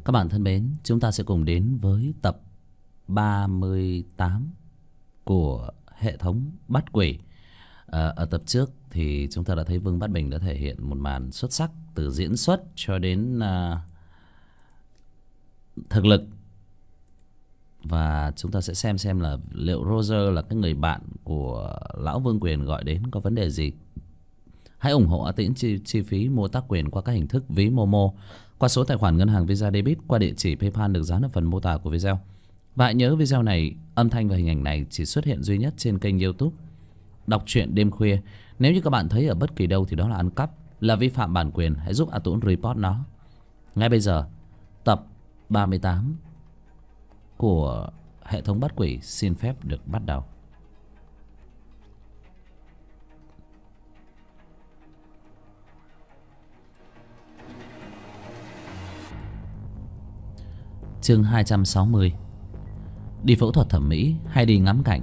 Các bạn thân mến, chúng ta sẽ cùng đến với tập 38 của hệ thống bắt quỷ. Ở tập trước thì chúng ta đã thấy Vương Bát Bình đã thể hiện một màn xuất sắc từ diễn xuất cho đến thực lực. Và chúng ta sẽ xem là liệu Roger là cái người bạn của lão Vương Quyền gọi đến có vấn đề gì. Hãy ủng hộ A Tĩnh chi phí mua tác quyền qua các hình thức ví Momo, qua số tài khoản ngân hàng Visa Debit, qua địa chỉ PayPal được dán ở phần mô tả của video. Và hãy nhớ video này, âm thanh và hình ảnh này chỉ xuất hiện duy nhất trên kênh YouTube Đọc truyện đêm khuya. Nếu như các bạn thấy ở bất kỳ đâu thì đó là ăn cắp, là vi phạm bản quyền, hãy giúp A Tũng report nó. Ngay bây giờ, tập 38 của hệ thống bắt quỷ xin phép được bắt đầu. Chương 260. Đi phẫu thuật thẩm mỹ hay đi ngắm cảnh?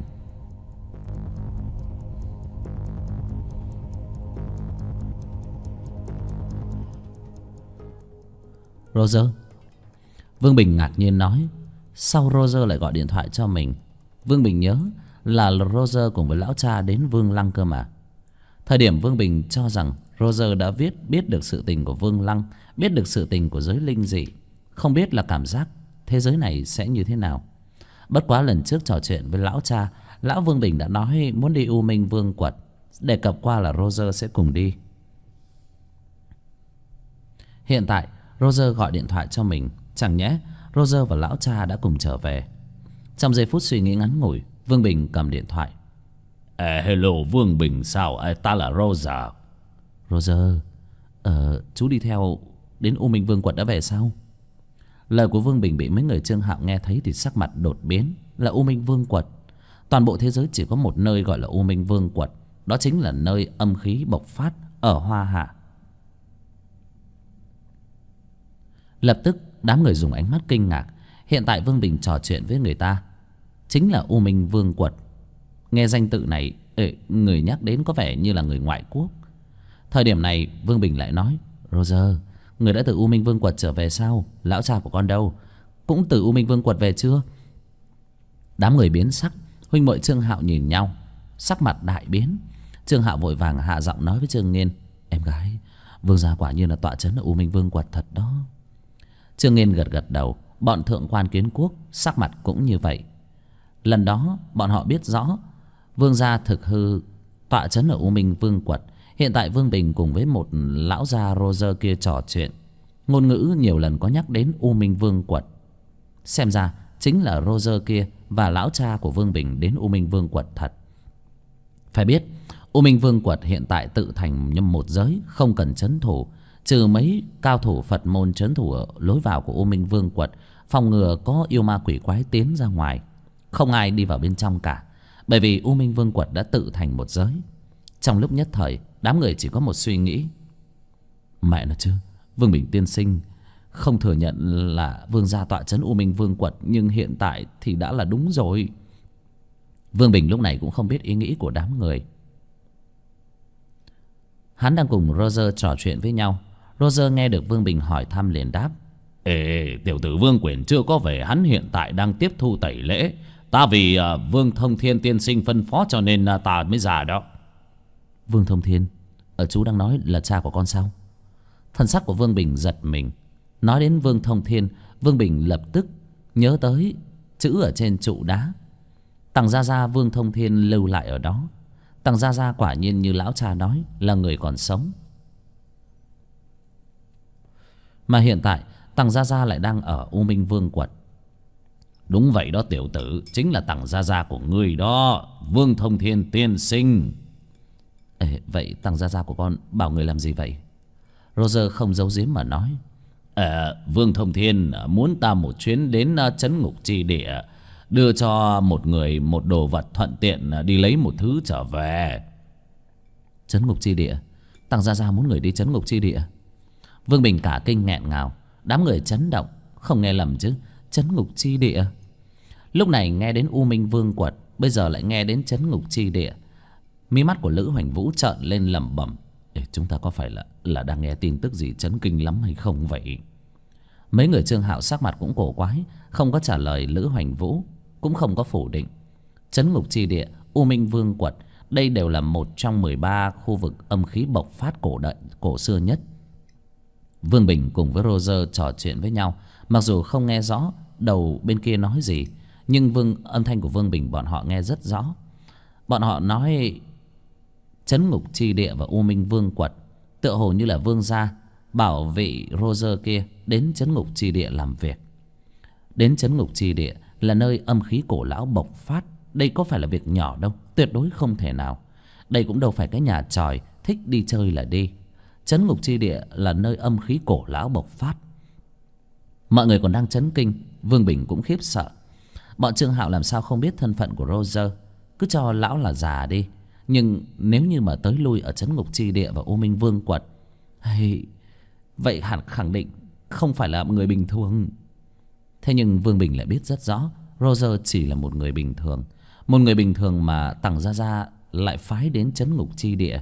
Roger. Vương Bình ngạc nhiên nói. Sao Roger lại gọi điện thoại cho mình? Vương Bình nhớ là Roger cùng với lão cha đến Vương Lăng cơ mà. Thời điểm Vương Bình cho rằng Roger đã biết được sự tình của Vương Lăng, biết được sự tình của giới linh dị, không biết là cảm giác thế giới này sẽ như thế nào. Bất quá lần trước trò chuyện với lão cha, lão Vương Bình đã nói muốn đi U Minh Vương quật, đề cập qua là Roger sẽ cùng đi. Hiện tại Roger gọi điện thoại cho mình, chẳng nhẽ Roger và lão cha đã cùng trở về. Trong giây phút suy nghĩ ngắn ngủi, Vương Bình cầm điện thoại. Hello Vương Bình sao? Ta là Roger. Roger, chú đi theo đến U Minh Vương quật đã về sao? Lời của Vương Bình bị mấy người Trương Hạo nghe thấy thì sắc mặt đột biến. Là U Minh Vương quật. Toàn bộ thế giới chỉ có một nơi gọi là U Minh Vương quật, đó chính là nơi âm khí bộc phát ở Hoa Hạ. Lập tức đám người dùng ánh mắt kinh ngạc. Hiện tại Vương Bình trò chuyện với người ta chính là U Minh Vương quật. Nghe danh tự này, người nhắc đến có vẻ như là người ngoại quốc. Thời điểm này Vương Bình lại nói. Roger, người đã từ U Minh Vương quật trở về sao? Lão cha của con đâu? Cũng từ U Minh Vương quật về chưa? Đám người biến sắc. Huynh muội Trương Hạo nhìn nhau, sắc mặt đại biến. Trương Hạo vội vàng hạ giọng nói với Trương Nghiên. Em gái, Vương gia quả nhiên là tọa trấn ở U Minh Vương quật thật đó. Trương Nghiên gật gật đầu. Bọn thượng quan Kiến Quốc sắc mặt cũng như vậy. Lần đó bọn họ biết rõ Vương gia thực hư tọa trấn ở U Minh Vương quật. Hiện tại Vương Bình cùng với một lão già Roger kia trò chuyện, ngôn ngữ nhiều lần có nhắc đến U Minh Vương quật. Xem ra chính là Roger kia và lão cha của Vương Bình đến U Minh Vương quật thật. Phải biết U Minh Vương quật hiện tại tự thành như một giới, không cần trấn thủ, trừ mấy cao thủ Phật môn trấn thủ ở lối vào của U Minh Vương quật, phòng ngừa có yêu ma quỷ quái tiến ra ngoài. Không ai đi vào bên trong cả, bởi vì U Minh Vương quật đã tự thành một giới. Trong lúc nhất thời, đám người chỉ có một suy nghĩ. Mẹ nó chứ, Vương Bình tiên sinh không thừa nhận là Vương gia tọa trấn U Minh Vương quật, nhưng hiện tại thì đã là đúng rồi. Vương Bình lúc này cũng không biết ý nghĩ của đám người. Hắn đang cùng Roger trò chuyện với nhau. Roger nghe được Vương Bình hỏi thăm liền đáp. Tiểu tử Vương Quyền chưa có về, hắn hiện tại đang tiếp thu tẩy lễ. Ta vì Vương Thông Thiên tiên sinh phân phó cho nên ta mới ra đó. Vương Thông Thiên, chú đang nói là cha của con sao? Thân sắc của Vương Bình giật mình. Nói đến Vương Thông Thiên, Vương Bình lập tức nhớ tới chữ ở trên trụ đá. Tằng Gia Gia Vương Thông Thiên lưu lại ở đó. Tằng Gia Gia quả nhiên như lão cha nói là người còn sống. Mà hiện tại Tằng Gia Gia lại đang ở U Minh Vương quật. Đúng vậy đó tiểu tử, chính là Tằng Gia Gia của ngươi đó, Vương Thông Thiên tiên sinh. Vậy Tằng Gia Gia của con bảo người làm gì vậy? Roger không giấu giếm mà nói. Vương Thông Thiên muốn ta một chuyến đến trấn ngục chi địa, đưa cho một người một đồ vật, thuận tiện đi lấy một thứ trở về. Trấn ngục chi địa? Tằng Gia Gia muốn người đi trấn ngục chi địa? Vương Bình cả kinh nghẹn ngào. Đám người chấn động. Không nghe lầm chứ, trấn ngục chi địa. Lúc này nghe đến U Minh Vương quật, bây giờ lại nghe đến trấn ngục chi địa. Mí mắt của Lữ Hoành Vũ trợn lên lẩm bẩm. Chúng ta có phải là đang nghe tin tức gì chấn kinh lắm hay không vậy? Mấy người Trương Hạo sắc mặt cũng cổ quái, không có trả lời Lữ Hoành Vũ, cũng không có phủ định. Trấn Ngục Chi Địa, U Minh Vương Quật, đây đều là một trong 13 khu vực âm khí bộc phát cổ xưa nhất. Vương Bình cùng với Roger trò chuyện với nhau, mặc dù không nghe rõ đầu bên kia nói gì, nhưng âm thanh của Vương Bình bọn họ nghe rất rõ. Bọn họ nói Trấn Ngục Chi Địa và U Minh Vương Quật tựa hồ như là vương gia bảo vị Roger kia đến Trấn Ngục Chi Địa làm việc. Đến Trấn Ngục Chi Địa là nơi âm khí cổ lão bộc phát. Đây có phải là việc nhỏ đâu, tuyệt đối không thể nào. Đây cũng đâu phải cái nhà tròi thích đi chơi là đi. Trấn Ngục Chi Địa là nơi âm khí cổ lão bộc phát. Mọi người còn đang chấn kinh, Vương Bình cũng khiếp sợ. Bọn Trương Hạo làm sao không biết thân phận của Roger, cứ cho lão là già đi. Nhưng nếu như mà tới lui ở Trấn Ngục Chi Địa và U Minh Vương Quật, vậy hẳn khẳng định không phải là người bình thường. Thế nhưng Vương Bình lại biết rất rõ Roger chỉ là một người bình thường. Một người bình thường mà Tằng Gia Gia lại phái đến Trấn Ngục Chi Địa.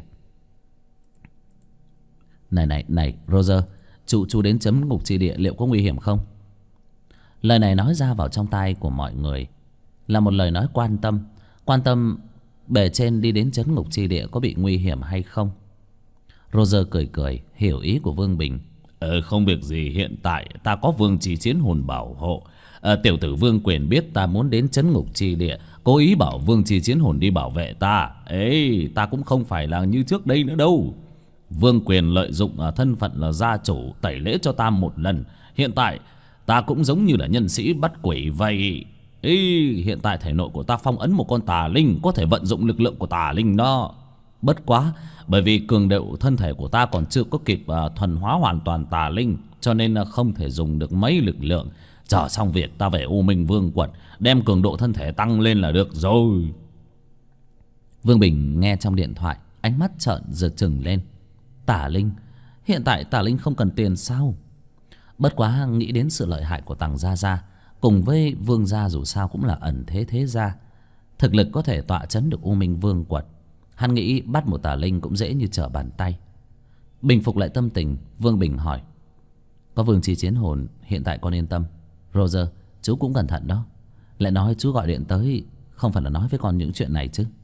Này Roger, chú đến Trấn Ngục Chi Địa liệu có nguy hiểm không? Lời này nói ra vào trong tai của mọi người là một lời nói quan tâm bề trên đi đến Trấn Ngục Chi Địa có bị nguy hiểm hay không. Roger cười hiểu ý của Vương Bình. Không việc gì, hiện tại ta có Vương Chi Chiến Hồn bảo hộ. Tiểu tử Vương Quyền biết ta muốn đến Trấn Ngục Chi Địa, cố ý bảo Vương Chi Chiến Hồn đi bảo vệ ta. Ta cũng không phải là như trước đây nữa đâu. Vương Quyền lợi dụng thân phận là gia chủ tẩy lễ cho ta một lần. Hiện tại ta cũng giống như là nhân sĩ bắt quỷ vậy. Hiện tại thể nội của ta phong ấn một con tà linh, có thể vận dụng lực lượng của tà linh đó. Bất quá bởi vì cường độ thân thể của ta còn chưa có kịp thuần hóa hoàn toàn tà linh, cho nên không thể dùng được mấy lực lượng. Chờ xong việc ta về U Minh Vương Quật, đem cường độ thân thể tăng lên là được rồi. Vương Bình nghe trong điện thoại, ánh mắt trợn giật trừng lên. Tà linh? Hiện tại tà linh không cần tiền sao? Bất quá nghĩ đến sự lợi hại của Tằng Gia Gia cùng với Vương gia dù sao cũng là ẩn thế gia, thực lực có thể tọa chấn được U Minh Vương Quật. Hắn nghĩ bắt một tà linh cũng dễ như trở bàn tay. Bình phục lại tâm tình, Vương Bình hỏi: có Vương Chi Chiến Hồn, hiện tại con yên tâm. Roger, chú cũng cẩn thận đó. Lại nói chú gọi điện tới không phải là nói với con những chuyện này chứ?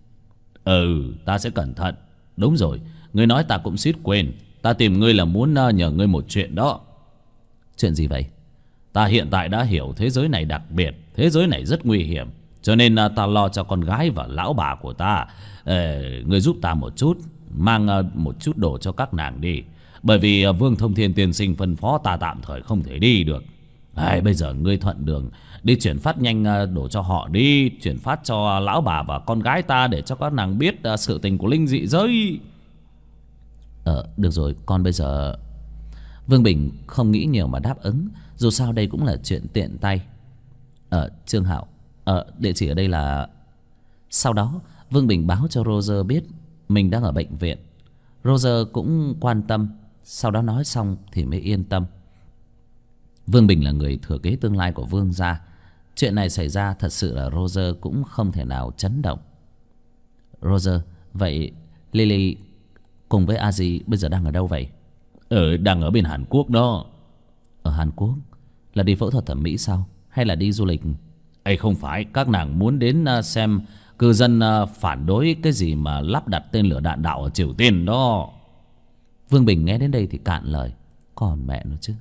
Ta sẽ cẩn thận. Đúng rồi, ngươi nói ta cũng suýt quên. Ta tìm ngươi là muốn nhờ ngươi một chuyện đó. Chuyện gì vậy? Ta hiện tại đã hiểu thế giới này đặc biệt, thế giới này rất nguy hiểm, cho nên ta lo cho con gái và lão bà của ta. Ngươi giúp ta một chút, mang một chút đồ cho các nàng đi. Bởi vì Vương Thông Thiên tiên sinh phân phó ta tạm thời không thể đi được. Bây giờ ngươi thuận đường đi chuyển phát nhanh đồ cho họ đi. Chuyển phát cho lão bà và con gái ta, để cho các nàng biết sự tình của linh dị giới. Được rồi, con bây giờ... Vương Bình không nghĩ nhiều mà đáp ứng. Dù sao đây cũng là chuyện tiện tay. Trương Hạo, địa chỉ ở đây là... Sau đó Vương Bình báo cho Roger biết mình đang ở bệnh viện. Roger cũng quan tâm. Sau đó nói xong thì mới yên tâm. Vương Bình là người thừa kế tương lai của Vương gia. Chuyện này xảy ra thật sự là Roger cũng không thể nào chấn động. Roger, vậy Lily cùng với Aji bây giờ đang ở đâu vậy? Đang ở bên Hàn Quốc đó. Ở Hàn Quốc? Là đi phẫu thuật thẩm mỹ sao? Hay là đi du lịch? Không phải, các nàng muốn đến xem cư dân phản đối cái gì mà lắp đặt tên lửa đạn đạo ở Triều Tiên đó. Vương Bình nghe đến đây thì cạn lời. Còn mẹ nó chứ.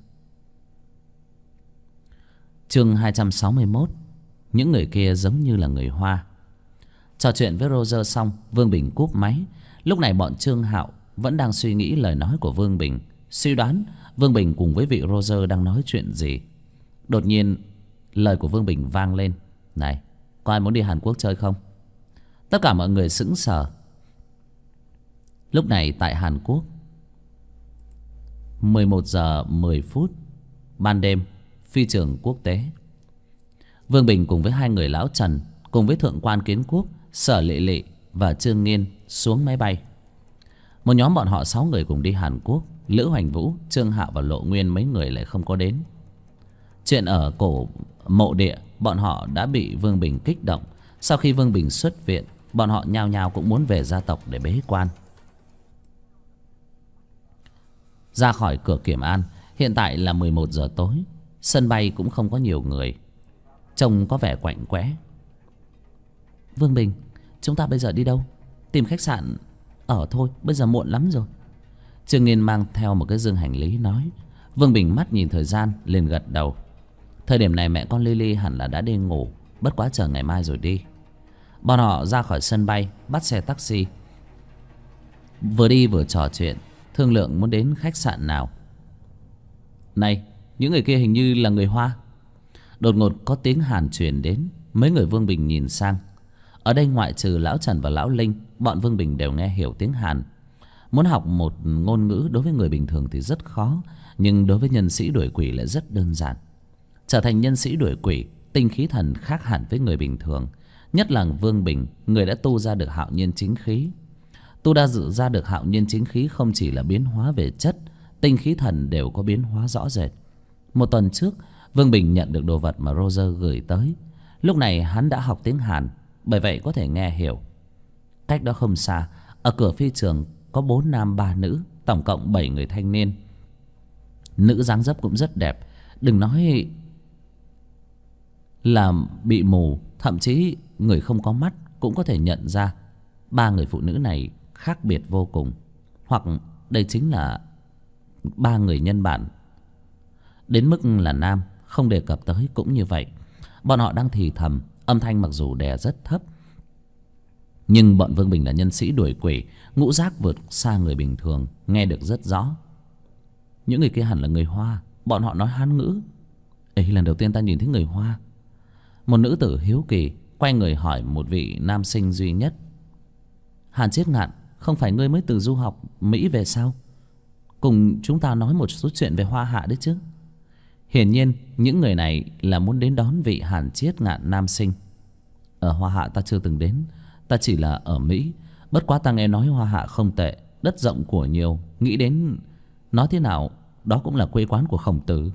Chương 261. Những người kia giống như là người Hoa. Trò chuyện với Roger xong, Vương Bình cúp máy. Lúc này bọn Trương Hạo vẫn đang suy nghĩ lời nói của Vương Bình, suy đoán Vương Bình cùng với vị Roger đang nói chuyện gì. Đột nhiên lời của Vương Bình vang lên: này, có ai muốn đi Hàn Quốc chơi không? Tất cả mọi người sững sờ. Lúc này tại Hàn Quốc 11 giờ 10 phút ban đêm, phi trường quốc tế. Vương Bình cùng với hai người lão Trần, cùng với thượng quan Kiến Quốc, Sở Lệ Lệ và Trương Nghiên xuống máy bay. Một nhóm bọn họ 6 người cùng đi Hàn Quốc. Lữ Hoành Vũ, Trương Hạo và Lộ Nguyên mấy người lại không có đến. Chuyện ở cổ mộ địa, bọn họ đã bị Vương Bình kích động. Sau khi Vương Bình xuất viện, bọn họ nhao nhao cũng muốn về gia tộc để bế quan. Ra khỏi cửa Kiểm An, hiện tại là 11 giờ tối. Sân bay cũng không có nhiều người, trông có vẻ quạnh quẽ. Vương Bình, chúng ta bây giờ đi đâu? Tìm khách sạn ở thôi, bây giờ muộn lắm rồi. Trương Nghiên mang theo một cái dương hành lý nói. Vương Bình mắt nhìn thời gian liền gật đầu. Thời điểm này mẹ con Lily hẳn là đã đi ngủ, bất quá chờ ngày mai rồi đi. Bọn họ ra khỏi sân bay, bắt xe taxi. Vừa đi vừa trò chuyện, thương lượng muốn đến khách sạn nào. Này, những người kia hình như là người Hoa. Đột ngột có tiếng Hàn truyền đến. Mấy người Vương Bình nhìn sang. Ở đây ngoại trừ lão Trần và lão Linh, bọn Vương Bình đều nghe hiểu tiếng Hàn. Muốn học một ngôn ngữ đối với người bình thường thì rất khó, nhưng đối với nhân sĩ đuổi quỷ lại rất đơn giản. Trở thành nhân sĩ đuổi quỷ, tinh khí thần khác hẳn với người bình thường. Nhất là Vương Bình, người đã tu ra được hạo nhiên chính khí. Tu đã dự ra được hạo nhiên chính khí không chỉ là biến hóa về chất, tinh khí thần đều có biến hóa rõ rệt. Một tuần trước, Vương Bình nhận được đồ vật mà Roger gửi tới. Lúc này hắn đã học tiếng Hàn, bởi vậy có thể nghe hiểu. Cách đó không xa, ở cửa phi trường có 4 nam 3 nữ, tổng cộng 7 người thanh niên. Nữ dáng dấp cũng rất đẹp, đừng nói là bị mù, thậm chí người không có mắt cũng có thể nhận ra 3 người phụ nữ này khác biệt vô cùng. Hoặc đây chính là 3 người nhân bản. Đến mức là nam, không đề cập tới cũng như vậy. Bọn họ đang thì thầm, âm thanh mặc dù đè rất thấp, nhưng bọn Vương Bình là nhân sĩ đuổi quỷ, ngũ giác vượt xa người bình thường, nghe được rất rõ. Những người kia hẳn là người Hoa, bọn họ nói Hán ngữ. Ấy, lần đầu tiên ta nhìn thấy người Hoa. Một nữ tử hiếu kỳ quay người hỏi một vị nam sinh duy nhất. Hàn Chiết Ngạn, không phải ngươi mới từ du học Mỹ về sao? Cùng chúng ta nói một số chuyện về Hoa Hạ đấy chứ. Hiển nhiên những người này là muốn đến đón vị Hàn Chiết Ngạn nam sinh. Ở Hoa Hạ ta chưa từng đến, ta chỉ là ở Mỹ. Bất quá ta nghe nói Hoa Hạ không tệ, đất rộng của nhiều, nghĩ đến nói thế nào đó cũng là quê quán của Khổng Tử.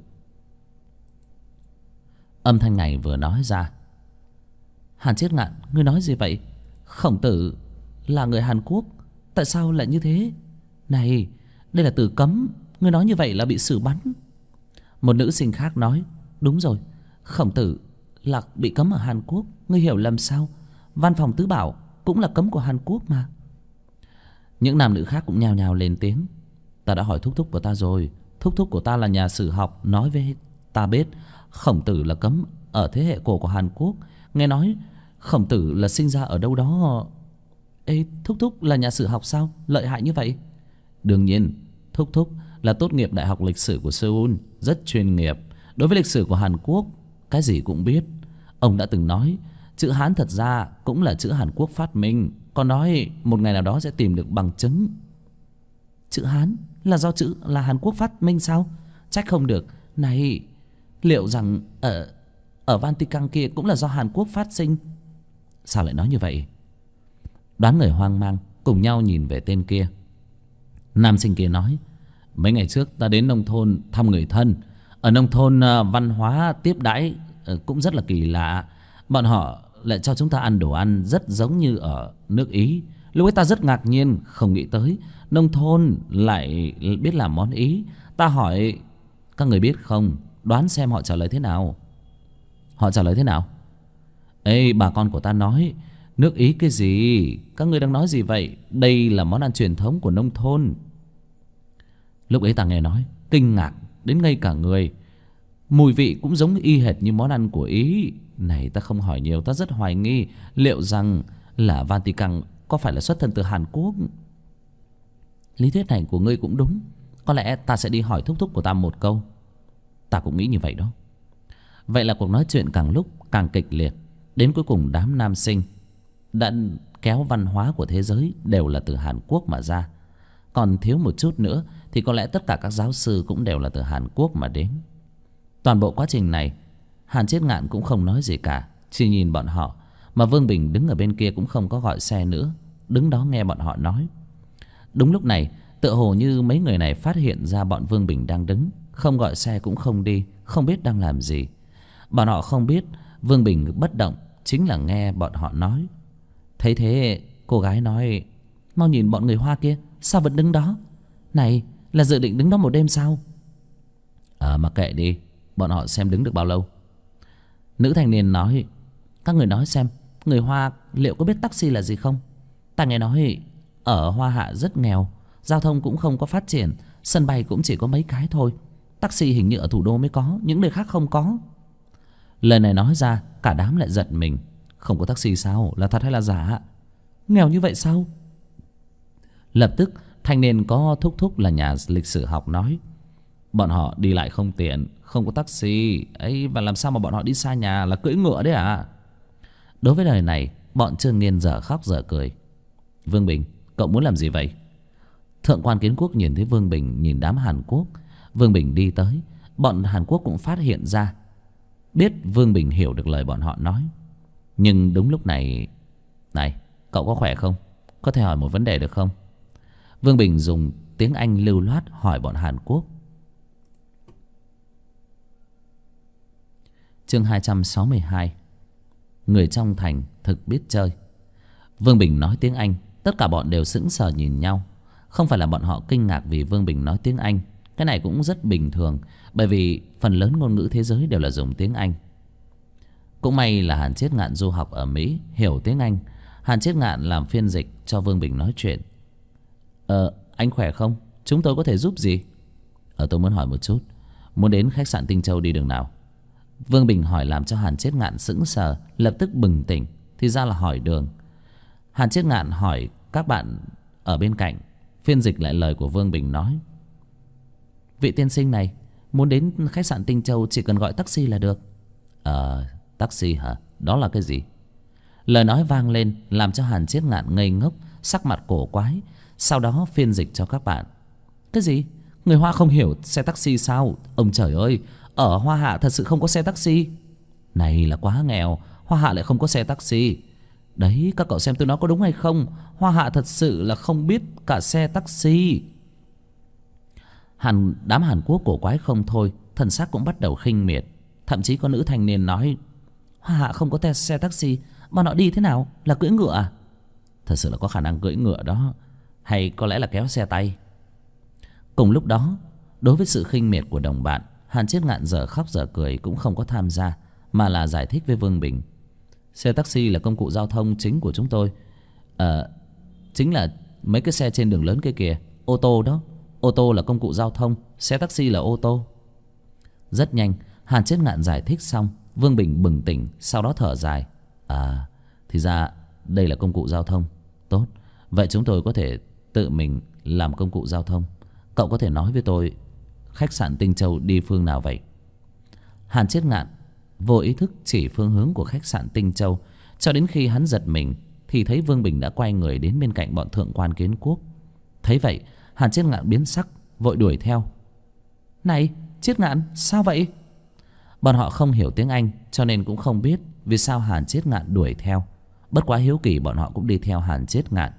Âm thanh này vừa nói ra. Hàn Chiết Ngạn, ngươi nói gì vậy? Khổng Tử là người Hàn Quốc, tại sao lại như thế? Này, đây là từ cấm, ngươi nói như vậy là bị xử bắn. Một nữ sinh khác nói, đúng rồi, Khổng Tử là bị cấm ở Hàn Quốc, ngươi hiểu lầm sao? Văn phòng tứ bảo cũng là cấm của Hàn Quốc mà. Những nam nữ khác cũng nhao nhao lên tiếng. Ta đã hỏi thúc thúc của ta rồi, thúc thúc của ta là nhà sử học, nói với ta biết Khổng Tử là cấm ở thế hệ cổ của Hàn Quốc. Nghe nói Khổng Tử là sinh ra ở đâu đó. Ê, thúc thúc là nhà sử học sao? Lợi hại như vậy? Đương nhiên, thúc thúc là tốt nghiệp Đại học Lịch sử của Seoul, rất chuyên nghiệp. Đối với lịch sử của Hàn Quốc, cái gì cũng biết. Ông đã từng nói, chữ Hán thật ra cũng là chữ Hàn Quốc phát minh. Còn nói một ngày nào đó sẽ tìm được bằng chứng. Chữ Hán là do chữ là Hàn Quốc phát minh sao? Trách không được. Này, liệu rằng ở Vatican kia cũng là do Hàn Quốc phát sinh? Sao lại nói như vậy? Đoán người hoang mang cùng nhau nhìn về tên kia. Nam sinh kia nói, mấy ngày trước ta đến nông thôn thăm người thân. Ở nông thôn văn hóa tiếp đãi cũng rất là kỳ lạ. Bọn họ lại cho chúng ta ăn đồ ăn rất giống như ở nước Ý. Lúc ấy ta rất ngạc nhiên, không nghĩ tới nông thôn lại biết làm món Ý. Ta hỏi, các người biết không? Đoán xem họ trả lời thế nào. Họ trả lời thế nào? Ê, bà con của ta nói, nước Ý cái gì? Các người đang nói gì vậy? Đây là món ăn truyền thống của nông thôn. Lúc ấy ta nghe nói, kinh ngạc đến ngây cả người. Mùi vị cũng giống y hệt như món ăn của Ý. Này, ta không hỏi nhiều, ta rất hoài nghi liệu rằng là Vatican có phải là xuất thân từ Hàn Quốc. Lý thuyết này của ngươi cũng đúng. Có lẽ ta sẽ đi hỏi thúc thúc của ta một câu. Ta cũng nghĩ như vậy đó. Vậy là cuộc nói chuyện càng lúc càng kịch liệt. Đến cuối cùng đám nam sinh đã kéo văn hóa của thế giới đều là từ Hàn Quốc mà ra. Còn thiếu một chút nữa thì có lẽ tất cả các giáo sư cũng đều là từ Hàn Quốc mà đến. Toàn bộ quá trình này Hàn Chiết Ngạn cũng không nói gì cả, chỉ nhìn bọn họ. Mà Vương Bình đứng ở bên kia cũng không có gọi xe nữa, đứng đó nghe bọn họ nói. Đúng lúc này tựa hồ như mấy người này phát hiện ra bọn Vương Bình đang đứng, không gọi xe cũng không đi, không biết đang làm gì. Bọn họ không biết Vương Bình bất động chính là nghe bọn họ nói. Thấy thế cô gái nói, mau nhìn bọn người Hoa kia, sao vẫn đứng đó? Này, là dự định đứng đó một đêm sao? Mặc kệ đi, bọn họ xem đứng được bao lâu? Nữ thanh niên nói, các người nói xem, người Hoa liệu có biết taxi là gì không? Ta nghe nói ở Hoa Hạ rất nghèo, giao thông cũng không có phát triển, sân bay cũng chỉ có mấy cái thôi. Taxi hình như ở thủ đô mới có, những nơi khác không có. Lời này nói ra, cả đám lại giật mình. Không có taxi sao? Là thật hay là giả? Nghèo như vậy sao? Lập tức thanh niên có thúc thúc là nhà lịch sử học nói, bọn họ đi lại không tiện, không có taxi ấy, và làm sao mà bọn họ đi xa nhà, là cưỡi ngựa đấy à? Đối với lời này, bọn Trương Nghiên dở khóc dở cười. Vương Bình, cậu muốn làm gì vậy? Thượng quan Kiến Quốc nhìn thấy Vương Bình nhìn đám Hàn Quốc. Vương Bình đi tới, bọn Hàn Quốc cũng phát hiện ra, biết Vương Bình hiểu được lời bọn họ nói. Nhưng đúng lúc này, này, cậu có khỏe không? Có thể hỏi một vấn đề được không? Vương Bình dùng tiếng Anh lưu loát hỏi bọn Hàn Quốc. Chương 262. Người trong thành thực biết chơi. Vương Bình nói tiếng Anh, tất cả bọn đều sững sờ nhìn nhau. Không phải là bọn họ kinh ngạc vì Vương Bình nói tiếng Anh, cái này cũng rất bình thường, bởi vì phần lớn ngôn ngữ thế giới đều là dùng tiếng Anh. Cũng may là Hàn Chiết Ngạn du học ở Mỹ, hiểu tiếng Anh. Hàn Chiết Ngạn làm phiên dịch cho Vương Bình nói chuyện. Anh khỏe không? Chúng tôi có thể giúp gì? Tôi muốn hỏi một chút, muốn đến khách sạn Tinh Châu đi đường nào? Vương Bình hỏi làm cho Hàn Chiết Ngạn sững sờ, lập tức bừng tỉnh, thì ra là hỏi đường. Hàn Chiết Ngạn hỏi các bạn ở bên cạnh, phiên dịch lại lời của Vương Bình nói. Vị tiên sinh này, muốn đến khách sạn Tinh Châu chỉ cần gọi taxi là được. Taxi hả? Đó là cái gì? Lời nói vang lên làm cho Hàn Chiết Ngạn ngây ngốc, sắc mặt cổ quái. Sau đó phiên dịch cho các bạn. Cái gì? Người Hoa không hiểu xe taxi sao? Ông trời ơi, ở Hoa Hạ thật sự không có xe taxi. Này là quá nghèo, Hoa Hạ lại không có xe taxi. Đấy, các cậu xem tôi nói có đúng hay không? Hoa Hạ thật sự là không biết cả xe taxi. Đám Hàn Quốc cổ quái không thôi, thần sắc cũng bắt đầu khinh miệt. Thậm chí có nữ thanh niên nói, Hoa Hạ không có xe taxi, bọn họ đi thế nào? Là cưỡi ngựa à? Thật sự là có khả năng cưỡi ngựa đó, hay có lẽ là kéo xe tay. Cùng lúc đó, đối với sự khinh miệt của đồng bạn, Hàn Chiết Ngạn giờ khóc giờ cười cũng không có tham gia, mà là giải thích với Vương Bình. Xe taxi là công cụ giao thông chính của chúng tôi. Chính là mấy cái xe trên đường lớn kia kìa. Ô tô đó. Ô tô là công cụ giao thông, xe taxi là ô tô. Rất nhanh, Hàn Chiết Ngạn giải thích xong, Vương Bình bừng tỉnh, sau đó thở dài. Thì ra đây là công cụ giao thông. Tốt, vậy chúng tôi có thể tự mình làm công cụ giao thông. Cậu có thể nói với tôi khách sạn Tinh Châu đi phương nào vậy? Hàn Chiết Ngạn vô ý thức chỉ phương hướng của khách sạn Tinh Châu, cho đến khi hắn giật mình thì thấy Vương Bình đã quay người đến bên cạnh bọn thượng quan Kiến Quốc. Thấy vậy, Hàn Chiết Ngạn biến sắc, vội đuổi theo. Này, Chiết Ngạn, sao vậy? Bọn họ không hiểu tiếng Anh, cho nên cũng không biết vì sao Hàn Chiết Ngạn đuổi theo. Bất quá hiếu kỳ, bọn họ cũng đi theo Hàn Chiết Ngạn.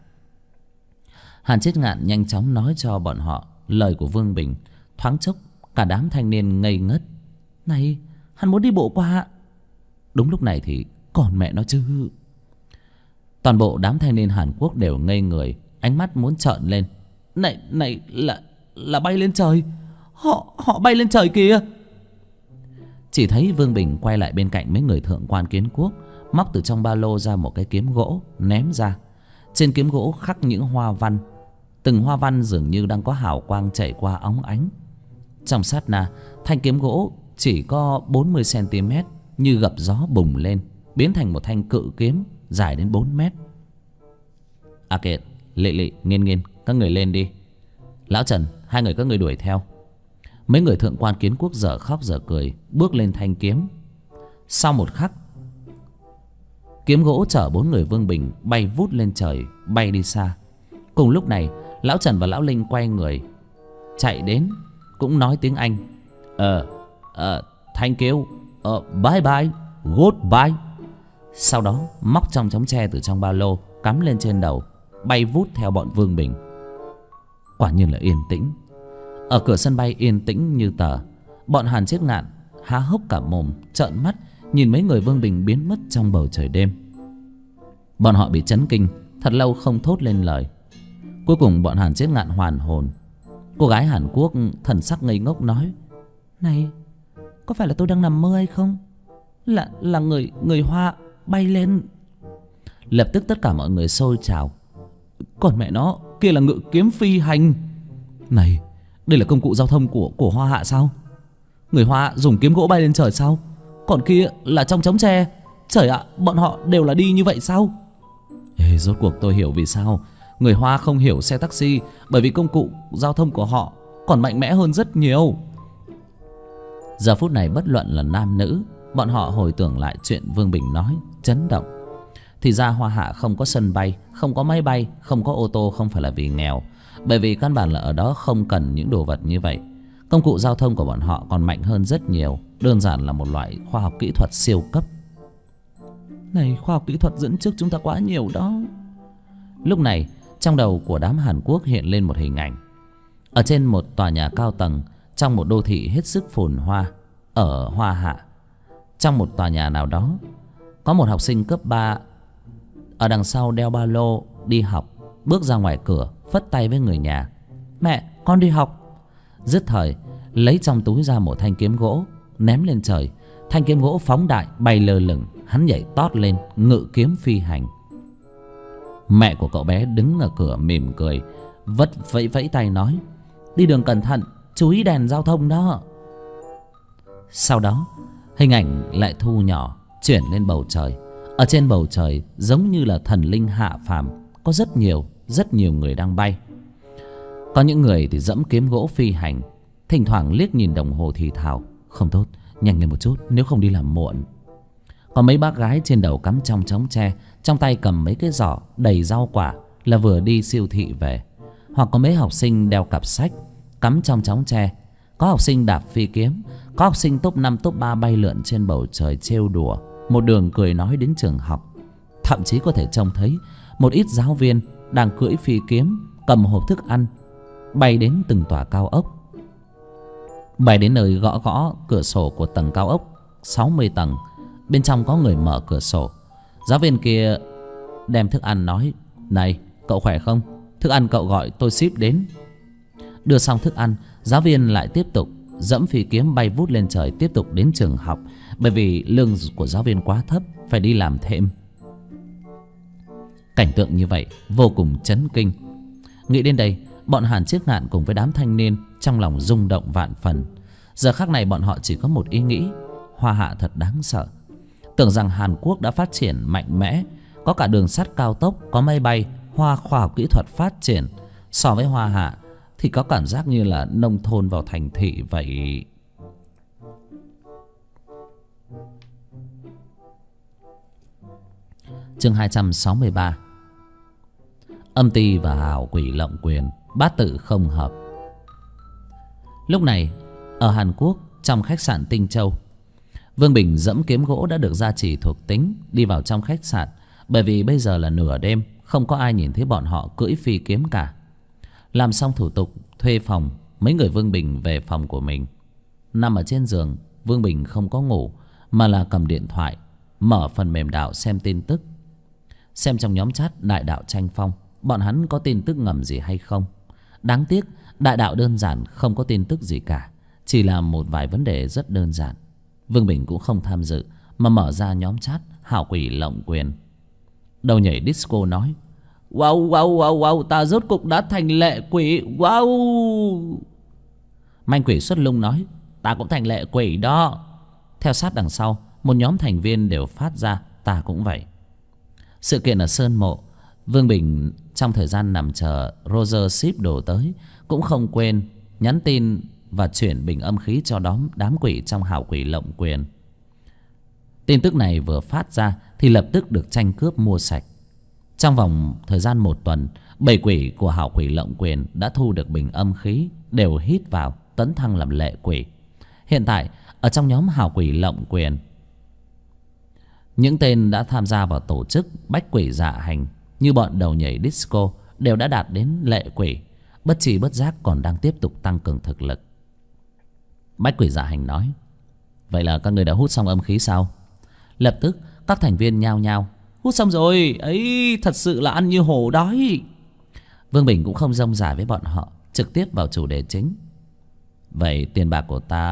Hàn Chiết Ngạn nhanh chóng nói cho bọn họ lời của Vương Bình. Thoáng chốc, cả đám thanh niên ngây ngất. Này, hắn muốn đi bộ qua. Đúng lúc này thì còn mẹ nó chứ. Toàn bộ đám thanh niên Hàn Quốc đều ngây người, ánh mắt muốn trợn lên. Này là bay lên trời. Họ bay lên trời kìa. Chỉ thấy Vương Bình quay lại bên cạnh mấy người thượng quan Kiến Quốc, móc từ trong ba lô ra một cái kiếm gỗ ném ra. Trên kiếm gỗ khắc những hoa văn, từng hoa văn dường như đang có hào quang chảy qua óng ánh. Trong sát na, thanh kiếm gỗ chỉ có 40 cm như gập gió bùng lên, biến thành một thanh cự kiếm dài đến 4 mét. Kiệt, Lệ, Nghiên, các người lên đi. Lão Trần, hai người các người đuổi theo. Mấy người thượng quan Kiến Quốc dở khóc dở cười, bước lên thanh kiếm. Sau một khắc, kiếm gỗ chở 4 người Vương Bình bay vút lên trời, bay đi xa. Cùng lúc này, Lão Trần và Lão Linh quay người chạy đến, cũng nói tiếng Anh. Thank you, bye bye, goodbye. Sau đó móc trong chóng tre từ trong ba lô, cắm lên trên đầu, bay vút theo bọn Vương Bình. Quả nhiên là yên tĩnh. Ở cửa sân bay yên tĩnh như tờ. Bọn Hàn Chiết Ngạn há hốc cả mồm, trợn mắt nhìn mấy người Vương Bình biến mất trong bầu trời đêm. Bọn họ bị chấn kinh, thật lâu không thốt lên lời. Cuối cùng bọn Hàn Chiết Ngạn hoàn hồn. Cô gái Hàn Quốc thần sắc ngây ngốc nói, Này, có phải là tôi đang nằm mơ hay không? Là người Hoa bay lên. Lập tức tất cả mọi người xôi trào. Còn mẹ nó, kia là ngự kiếm phi hành. Này, đây là công cụ giao thông của Hoa Hạ sao? Người Hoa dùng kiếm gỗ bay lên trời sao? Còn kia là trong trống tre. Trời ạ, bọn họ đều là đi như vậy sao? Ê, rốt cuộc tôi hiểu vì sao người Hoa không hiểu xe taxi. Bởi vì công cụ giao thông của họ còn mạnh mẽ hơn rất nhiều. Giờ phút này bất luận là nam nữ, bọn họ hồi tưởng lại chuyện Vương Bình nói, chấn động. Thì ra Hoa Hạ không có sân bay, không có máy bay, không có ô tô không phải là vì nghèo. Bởi vì căn bản là ở đó không cần những đồ vật như vậy. Công cụ giao thông của bọn họ còn mạnh hơn rất nhiều. Đơn giản là một loại khoa học kỹ thuật siêu cấp. Này, khoa học kỹ thuật dẫn trước chúng ta quá nhiều đó. Lúc này trong đầu của đám Hàn Quốc hiện lên một hình ảnh. Ở trên một tòa nhà cao tầng, trong một đô thị hết sức phồn hoa ở Hoa Hạ, trong một tòa nhà nào đó, có một học sinh cấp 3 ở đằng sau đeo ba lô đi học, bước ra ngoài cửa phất tay với người nhà. Mẹ, con đi học. Dứt thời lấy trong túi ra một thanh kiếm gỗ, ném lên trời. Thanh kiếm gỗ phóng đại bay lơ lửng. Hắn nhảy tót lên, ngự kiếm phi hành. Mẹ của cậu bé đứng ở cửa mỉm cười, vẫy vẫy tay nói, đi đường cẩn thận, chú ý đèn giao thông đó. Sau đó hình ảnh lại thu nhỏ, chuyển lên bầu trời. Ở trên bầu trời giống như là thần linh hạ phàm, có rất nhiều người đang bay. Có những người thì dẫm kiếm gỗ phi hành, thỉnh thoảng liếc nhìn đồng hồ thì thào, không tốt, nhanh lên một chút nếu không đi làm muộn. Có mấy bác gái trên đầu cắm trong trống tre, trong tay cầm mấy cái giỏ đầy rau quả, là vừa đi siêu thị về. Hoặc có mấy học sinh đeo cặp sách cắm trong trống tre. Có học sinh đạp phi kiếm. Có học sinh top 5 top 3 bay lượn trên bầu trời trêu đùa, một đường cười nói đến trường học. Thậm chí có thể trông thấy một ít giáo viên đang cưỡi phi kiếm, cầm hộp thức ăn, bay đến từng tòa cao ốc, bay đến nơi gõ gõ cửa sổ của tầng cao ốc 60 tầng. Bên trong có người mở cửa sổ. Giáo viên kia đem thức ăn nói, này, cậu khỏe không? Thức ăn cậu gọi tôi ship đến. Đưa xong thức ăn, giáo viên lại tiếp tục dẫm phi kiếm bay vút lên trời, tiếp tục đến trường học. Bởi vì lương của giáo viên quá thấp, phải đi làm thêm. Cảnh tượng như vậy vô cùng chấn kinh. Nghĩ đến đây, bọn Hàn Chiếc Nạn cùng với đám thanh niên trong lòng rung động vạn phần. Giờ khắc này bọn họ chỉ có một ý nghĩ, Hoa Hạ thật đáng sợ. Tưởng rằng Hàn Quốc đã phát triển mạnh mẽ, có cả đường sắt cao tốc, có máy bay, khoa học kỹ thuật phát triển. So với Hoa Hạ thì có cảm giác như là nông thôn vào thành thị vậy. Chương 263. Âm ty và hào quỷ lộng quyền, bát tự không hợp. Lúc này ở Hàn Quốc, trong khách sạn Tinh Châu, Vương Bình dẫm kiếm gỗ đã được gia trì thuộc tính đi vào trong khách sạn. Bởi vì bây giờ là nửa đêm, không có ai nhìn thấy bọn họ cưỡi phi kiếm cả. Làm xong thủ tục thuê phòng, mấy người Vương Bình về phòng của mình. Nằm ở trên giường, Vương Bình không có ngủ, mà là cầm điện thoại, mở phần mềm đạo xem tin tức. Xem trong nhóm chat đại đạo tranh phong, bọn hắn có tin tức ngầm gì hay không. Đáng tiếc đại đạo đơn giản không có tin tức gì cả, chỉ là một vài vấn đề rất đơn giản. Vương Bình cũng không tham dự, mà mở ra nhóm chat hào quỷ lộng quyền. Đầu nhảy disco nói, wow wow wow wow, ta rốt cục đã thành lệ quỷ, wow. Manh quỷ xuất lung nói, ta cũng thành lệ quỷ đó. Theo sát đằng sau, một nhóm thành viên đều phát ra, ta cũng vậy. Sự kiện ở Sơn Mộ, Vương Bình trong thời gian nằm chờ Roger ship đồ tới, cũng không quên nhắn tin và chuyển bình âm khí cho đám quỷ trong hào quỷ lộng quyền. Tin tức này vừa phát ra thì lập tức được tranh cướp mua sạch. Trong vòng thời gian 1 tuần, 7 quỷ của hào quỷ lộng quyền đã thu được bình âm khí, đều hít vào tấn thăng làm lệ quỷ. Hiện tại ở trong nhóm hào quỷ lộng quyền, những tên đã tham gia vào tổ chức bách quỷ dạ hành như bọn đầu nhảy disco đều đã đạt đến lệ quỷ, bất tri bất giác còn đang tiếp tục tăng cường thực lực. Bách quỷ dạ hành nói, vậy là các người đã hút xong âm khí sao? Lập tức các thành viên nhao nhao, hút xong rồi ấy, thật sự là ăn như hổ đói. Vương Bình cũng không rông rải với bọn họ, trực tiếp vào chủ đề chính. Vậy tiền bạc của ta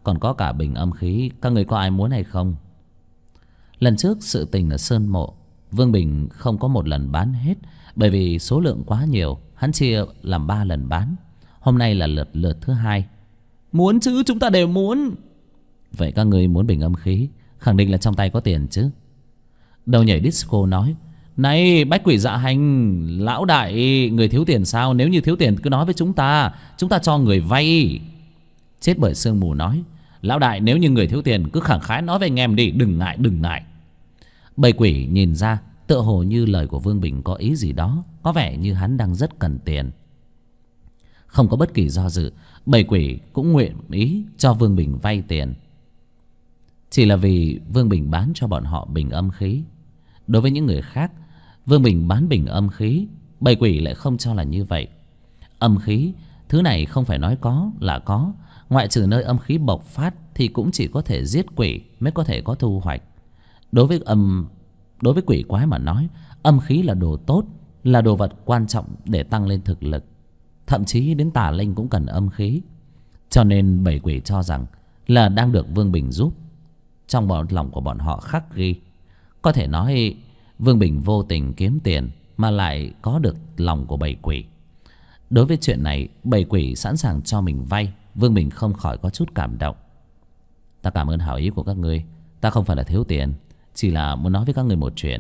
còn có cả bình âm khí. Các người có ai muốn hay không? Lần trước sự tình ở Sơn Mộ, Vương Bình không có một lần bán hết, bởi vì số lượng quá nhiều. Hắn chia làm 3 lần bán. Hôm nay là lượt thứ 2. Muốn chứ, chúng ta đều muốn. Vậy các người muốn bình âm khí, khẳng định là trong tay có tiền chứ? Đầu nhảy disco nói: Này bách quỷ dạ hành, lão đại, người thiếu tiền sao? Nếu như thiếu tiền cứ nói với chúng ta cho người vay. Chết bởi sương mù nói: Lão đại, nếu như người thiếu tiền cứ khẳng khái nói với anh em đi, đừng ngại. Bầy quỷ nhìn ra tựa hồ như lời của Vương Bình có ý gì đó, có vẻ như hắn đang rất cần tiền. Không có bất kỳ do dự, bầy quỷ cũng nguyện ý cho Vương Bình vay tiền. Chỉ là vì Vương Bình bán cho bọn họ bình âm khí. Đối với những người khác, Vương Bình bán bình âm khí, bầy quỷ lại không cho là như vậy. Âm khí, thứ này không phải nói có là có. Ngoại trừ nơi âm khí bộc phát thì cũng chỉ có thể giết quỷ mới có thể có thu hoạch. Đối với quỷ quái mà nói, âm khí là đồ tốt, là đồ vật quan trọng để tăng lên thực lực. Thậm chí đến tà linh cũng cần âm khí. Cho nên bầy quỷ cho rằng là đang được Vương Bình giúp. Trong lòng của bọn họ khắc ghi, có thể nói Vương Bình vô tình kiếm tiền mà lại có được lòng của bầy quỷ. Đối với chuyện này, bầy quỷ sẵn sàng cho mình vay, Vương Bình không khỏi có chút cảm động. Ta cảm ơn hảo ý của các ngươi. Ta không phải là thiếu tiền, chỉ là muốn nói với các người một chuyện.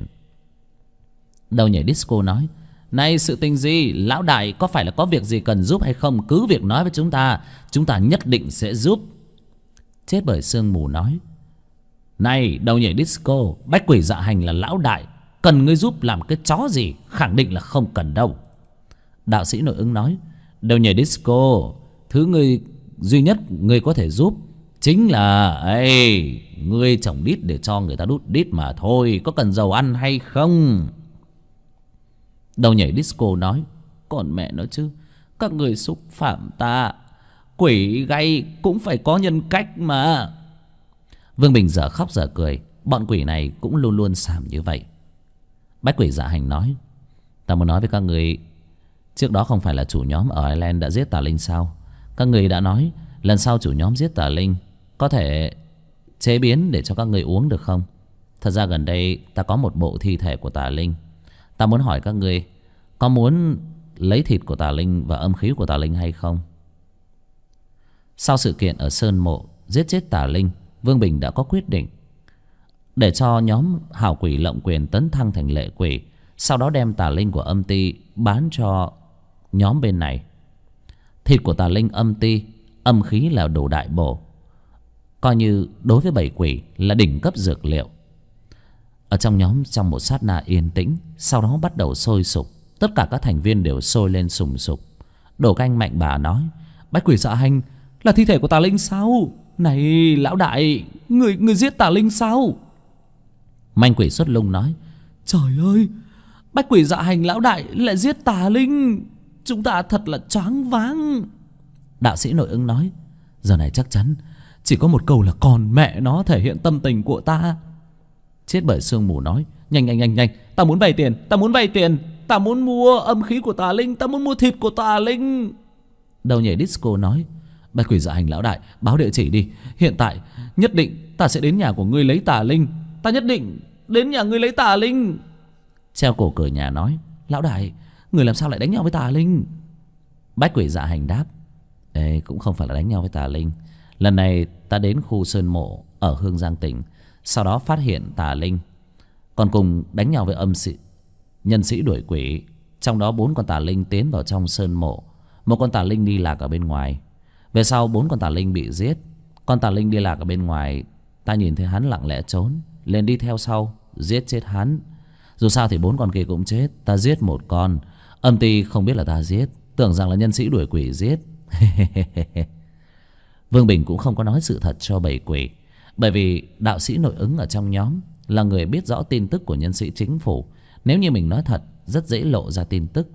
Đầu nhảy disco nói: Này sự tình gì? Lão đại có phải là có việc gì cần giúp hay không? Cứ việc nói với chúng ta nhất định sẽ giúp. Chết bởi sương mù nói: Này đầu nhảy disco, bách quỷ dạ hành là lão đại, cần ngươi giúp làm cái chó gì? Khẳng định là không cần đâu. Đạo sĩ nội ứng nói: Đầu nhảy disco, thứ ngươi duy nhất ngươi có thể giúp chính là ngươi trồng đít để cho người ta đút đít mà thôi. Có cần dầu ăn hay không? Đầu nhảy disco nói: Còn mẹ nó chứ, các người xúc phạm ta. Quỷ gay cũng phải có nhân cách mà. Vương Bình dở khóc dở cười. Bọn quỷ này cũng luôn luôn xàm như vậy. Bách quỷ dạ hành nói: Ta muốn nói với các người, trước đó không phải là chủ nhóm ở Ireland đã giết tà linh sao? Các người đã nói lần sau chủ nhóm giết tà linh có thể chế biến để cho các người uống được không? Thật ra gần đây ta có một bộ thi thể của tà linh. Ta muốn hỏi các người có muốn lấy thịt của tà linh và âm khí của tà linh hay không? Sau sự kiện ở Sơn Mộ giết chết tà linh, Vương Bình đã có quyết định để cho nhóm hảo quỷ lộng quyền tấn thăng thành lệ quỷ, sau đó đem tà linh của âm ti bán cho nhóm bên này. Thịt của tà linh âm ti, âm khí là đồ đại bổ, coi như đối với bầy quỷ là đỉnh cấp dược liệu. Ở trong nhóm trong một sát na yên tĩnh, sau đó bắt đầu sôi sục. Tất cả các thành viên đều sôi lên sùng sục. Đồ canh mạnh bà nói: Bách quỷ dạ hành là thi thể của tà linh sao? Này lão đại, người giết tà linh sao? Manh quỷ xuất lung nói: Trời ơi, bách quỷ dạ hành lão đại lại giết tà linh, chúng ta thật là choáng váng. Đạo sĩ nội ứng nói: Giờ này chắc chắn chỉ có một câu là còn mẹ nó thể hiện tâm tình của ta. Chết bởi sương mù nói: Nhanh, ta muốn vay tiền, ta muốn mua âm khí của tà linh, ta muốn mua thịt của tà linh. Đầu nhảy disco nói: Bách quỷ dạ hành lão đại, báo địa chỉ đi. Hiện tại nhất định ta sẽ đến nhà của ngươi lấy tà linh. Ta nhất định đến nhà ngươi lấy tà linh. Treo cổ cửa nhà nói: Lão đại, người làm sao lại đánh nhau với tà linh? Bách quỷ dạ hành đáp: Ê, cũng không phải là đánh nhau với tà linh. Lần này ta đến khu Sơn Mộ ở Hương Giang tỉnh, sau đó phát hiện tà linh, còn cùng đánh nhau với nhân sĩ đuổi quỷ. Trong đó 4 con tà linh tiến vào trong Sơn Mộ, 1 con tà linh đi lạc ở bên ngoài. Về sau 4 con tà linh bị giết. Con tà linh đi lạc ở bên ngoài, ta nhìn thấy hắn lặng lẽ trốn, liền đi theo sau giết chết hắn. Dù sao thì 4 con kia cũng chết. Ta giết 1 con, âm ty không biết là ta giết, tưởng rằng là nhân sĩ đuổi quỷ giết. Vương Bình cũng không có nói sự thật cho bầy quỷ, bởi vì đạo sĩ nội ứng ở trong nhóm là người biết rõ tin tức của nhân sĩ chính phủ. Nếu như mình nói thật, rất dễ lộ ra tin tức.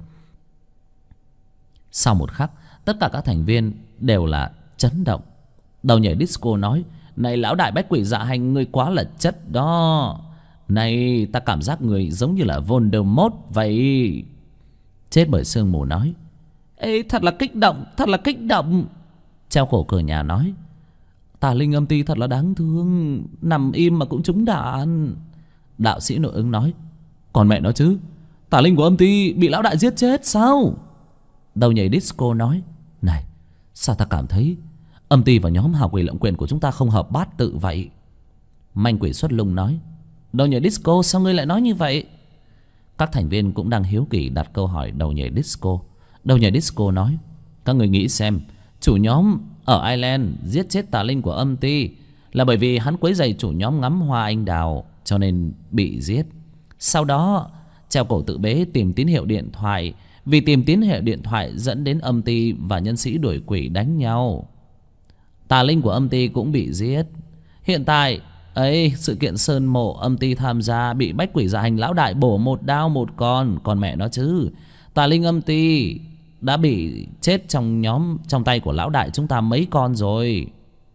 Sau một khắc, tất cả các thành viên đều là chấn động. Đầu nhảy disco nói: Này lão đại bách quỷ dạ hành, người quá là chất đó. Này ta cảm giác người giống như là Voldemort vậy. Chết bởi sương mù nói: Ê, thật là kích động. Treo cổ cửa nhà nói: Tà linh âm ty thật là đáng thương, nằm im mà cũng trúng đạn. Đạo sĩ nội ứng nói. Còn mẹ nó chứ, tà linh của âm ty bị lão đại giết chết sao? Đầu nhảy disco nói. Này, sao ta cảm thấy âm ty và nhóm hào quỷ lộng quyền của chúng ta không hợp bát tự vậy? Manh quỷ xuất lung nói. Đầu nhảy disco, sao ngươi lại nói như vậy? Các thành viên cũng đang hiếu kỳ đặt câu hỏi đầu nhảy disco. Đầu nhảy disco nói. Các người nghĩ xem, chủ nhóm ở Ireland giết chết tà linh của âm ty là bởi vì hắn quấy rầy chủ nhóm ngắm hoa anh đào, cho nên bị giết. Sau đó treo cổ tự bế tìm tín hiệu điện thoại, vì tìm tín hiệu điện thoại dẫn đến âm ty và nhân sĩ đuổi quỷ đánh nhau. Tà linh của âm ty cũng bị giết. Hiện tại ấy, sự kiện sơn mộ âm ty tham gia bị bách quỷ dạ hành lão đại bổ một đao một con. Còn mẹ nó chứ, tà linh âm ty đã bị chết trong tay của lão đại chúng ta mấy con rồi.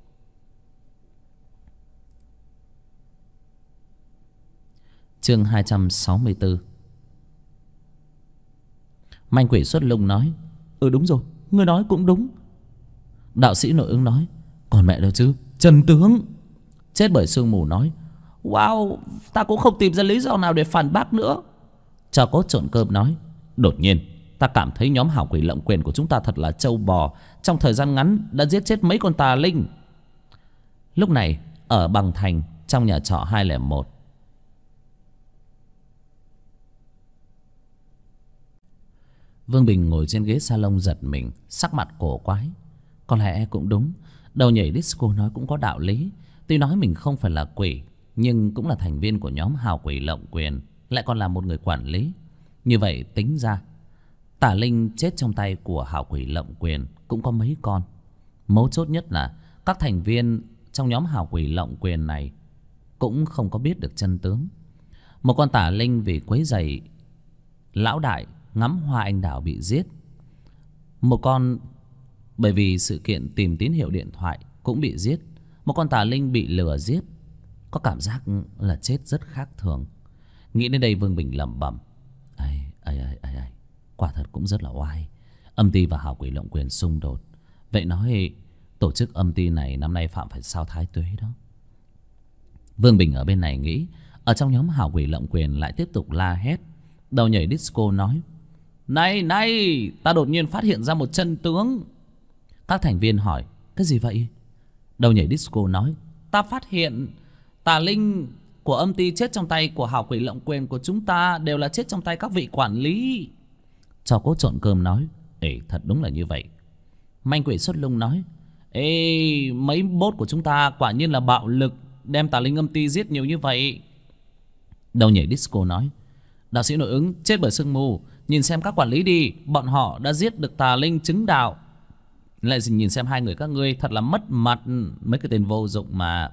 Chương 264. Manh quỷ xuất lung nói. Đúng rồi, ngươi nói cũng đúng. Đạo sĩ nội ứng nói. Còn mẹ đâu chứ, Trần tướng chết bởi sương mù nói. Wow, ta cũng không tìm ra lý do nào để phản bác nữa. Cho cốt trộn cơm nói. Đột nhiên ta cảm thấy nhóm hảo quỷ lộng quyền của chúng ta thật là trâu bò, trong thời gian ngắn đã giết chết mấy con tà linh. Lúc này ở Bằng Thành, trong nhà trọ 201, Vương Bình ngồi trên ghế salon giật mình, sắc mặt cổ quái. Có lẽ cũng đúng, đầu nhảy disco nói cũng có đạo lý. Tuy nói mình không phải là quỷ, nhưng cũng là thành viên của nhóm hào quỷ lộng quyền, lại còn là một người quản lý. Như vậy tính ra tà linh chết trong tay của hào quỷ lộng quyền cũng có mấy con. Mấu chốt nhất là các thành viên trong nhóm hào quỷ lộng quyền này cũng không có biết được chân tướng. Một con tà linh vì quấy rầy lão đại ngắm hoa anh đào bị giết. Một con bởi vì sự kiện tìm tín hiệu điện thoại cũng bị giết. Một con tà linh bị lừa giết. Có cảm giác là chết rất khác thường. Nghĩ đến đây Vương Bình lẩm bẩm. Quả thật cũng rất là oai. Âm ty và hào quỷ lộng quyền xung đột. Vậy nói tổ chức âm ty này năm nay phạm phải sao thái tuế đó. Vương Bình ở bên này nghĩ. Ở trong nhóm hào quỷ lộng quyền lại tiếp tục la hét. Đầu nhảy disco nói. Này, ta đột nhiên phát hiện ra một chân tướng. Các thành viên hỏi. Cái gì vậy? Đầu nhảy disco nói. Ta phát hiện tà linh của âm ty chết trong tay của hào quỷ lộng quyền của chúng ta đều là chết trong tay các vị quản lý. Cho cốt trộn cơm nói. Thật đúng là như vậy. Manh quỷ xuất lung nói. Mấy boss của chúng ta quả nhiên là bạo lực, đem tà linh âm ty giết nhiều như vậy. Đầu nhảy disco nói. Đạo sĩ nội ứng chết bởi sương mù. Nhìn xem các quản lý đi, bọn họ đã giết được tà linh chứng đạo. Lại nhìn xem hai người các ngươi thật là mất mặt. Mấy cái tên vô dụng mà.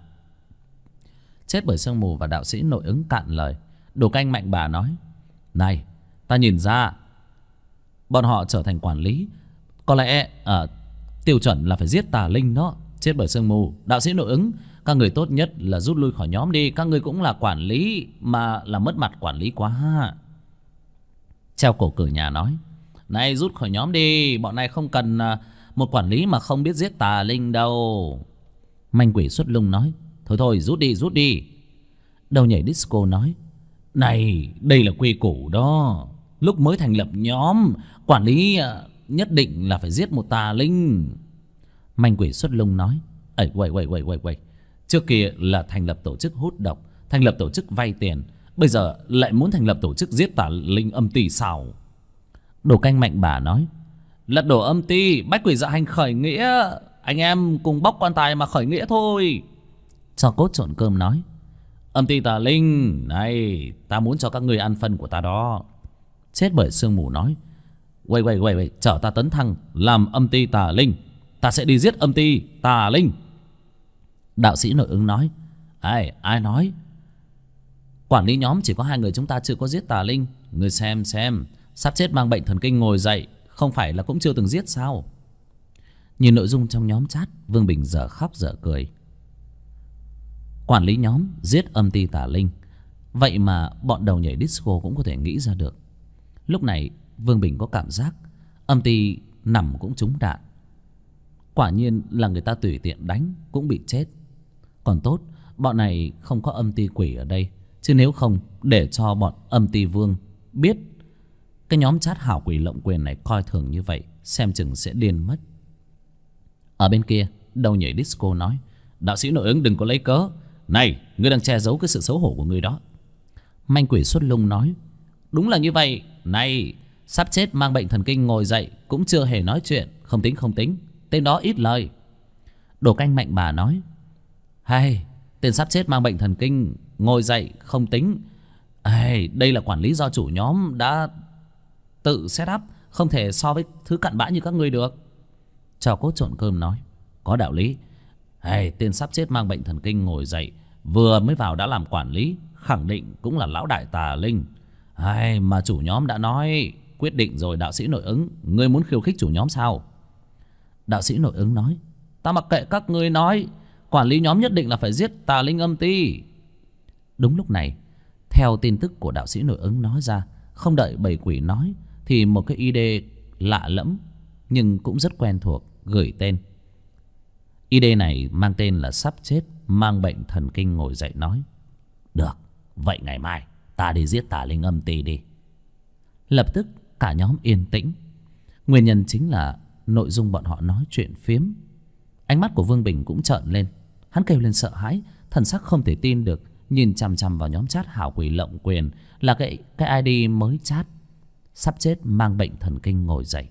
Chết bởi sương mù và đạo sĩ nội ứng cạn lời. Đồ canh mạnh bà nói. Này, ta nhìn ra bọn họ trở thành quản lý, có lẽ tiêu chuẩn là phải giết tà linh đó. Chết bởi sương mù, đạo sĩ nội ứng, các người tốt nhất là rút lui khỏi nhóm đi. Các người cũng là quản lý mà là mất mặt quản lý quá. Treo cổ cửa nhà nói. Này, rút khỏi nhóm đi. Bọn này không cần một quản lý mà không biết giết tà linh đâu. Manh quỷ xuất lung nói. Thôi rút đi. Đầu nhảy disco nói. Này, đây là quy củ đó. Lúc mới thành lập nhóm, quản lý nhất định là phải giết một tà linh. Manh quỷ xuất lung nói. Quậy. Trước kia là thành lập tổ chức hút độc, thành lập tổ chức vay tiền, bây giờ lại muốn thành lập tổ chức giết tà linh âm ty sao? Đồ canh mạnh bà nói. Lật đổ âm ty, bách quỷ dạ hành khởi nghĩa. Anh em cùng bóc quan tài mà khởi nghĩa thôi. Cho cốt trộn cơm nói. Âm ty tà linh, này, ta muốn cho các người ăn phân của ta đó. Chết bởi sương mù nói. Quậy, chở ta tấn thăng làm âm ty tà linh. Ta sẽ đi giết âm ty tà linh. Đạo sĩ nội ứng nói. Ai nói? Quản lý nhóm chỉ có 2 người chúng ta chưa có giết tà linh. Người xem, sắp chết mang bệnh thần kinh ngồi dậy, không phải là cũng chưa từng giết sao? Nhìn nội dung trong nhóm chat, Vương Bình dở khóc dở cười. Quản lý nhóm giết âm ty tà linh, vậy mà bọn đầu nhảy disco cũng có thể nghĩ ra được. Lúc này Vương Bình có cảm giác âm ty nằm cũng trúng đạn. Quả nhiên là người ta tùy tiện đánh cũng bị chết. Còn tốt bọn này không có âm ty quỷ ở đây, chứ nếu không để cho bọn âm ty vương biết cái nhóm chat hảo quỷ lộng quyền này coi thường như vậy, xem chừng sẽ điên mất. Ở bên kia, Đầu Nhảy Disco nói: đạo sĩ nội ứng đừng có lấy cớ. Này, ngươi đang che giấu cái sự xấu hổ của ngươi đó. Manh Quỷ Xuất Lung nói: đúng là như vậy. Này, sắp chết mang bệnh thần kinh ngồi dậy cũng chưa hề nói chuyện. Không tính, tên đó ít lời. Đồ Canh Mạnh Bà nói: hay, tên sắp chết mang bệnh thần kinh ngồi dậy không tính. Đây là quản lý do chủ nhóm đã tự set up, không thể so với thứ cặn bã như các ngươi được. Trò Cốt Trộn Cơm nói: có đạo lý. Tên sắp chết mang bệnh thần kinh ngồi dậy vừa mới vào đã làm quản lý, khẳng định cũng là lão đại tà linh. Mà chủ nhóm đã nói quyết định rồi. Đạo sĩ nội ứng, ngươi muốn khiêu khích chủ nhóm sao? Đạo sĩ nội ứng nói: ta mặc kệ các ngươi nói, quản lý nhóm nhất định là phải giết tà linh âm ty. Đúng lúc này, theo tin tức của đạo sĩ nội ứng nói ra, không đợi bầy quỷ nói thì một cái ID lạ lẫm nhưng cũng rất quen thuộc gửi tên. ID này mang tên là sắp chết mang bệnh thần kinh ngồi dậy nói: được, vậy ngày mai ta đi giết tà linh âm ty đi. Lập tức cả nhóm yên tĩnh. Nguyên nhân chính là nội dung bọn họ nói chuyện phiếm. Ánh mắt của Vương Bình cũng trợn lên. Hắn kêu lên sợ hãi, thần sắc không thể tin được, nhìn chằm chằm vào nhóm chat hảo quỷ lộng quyền là cái ID mới chat sắp chết mang bệnh thần kinh ngồi dậy.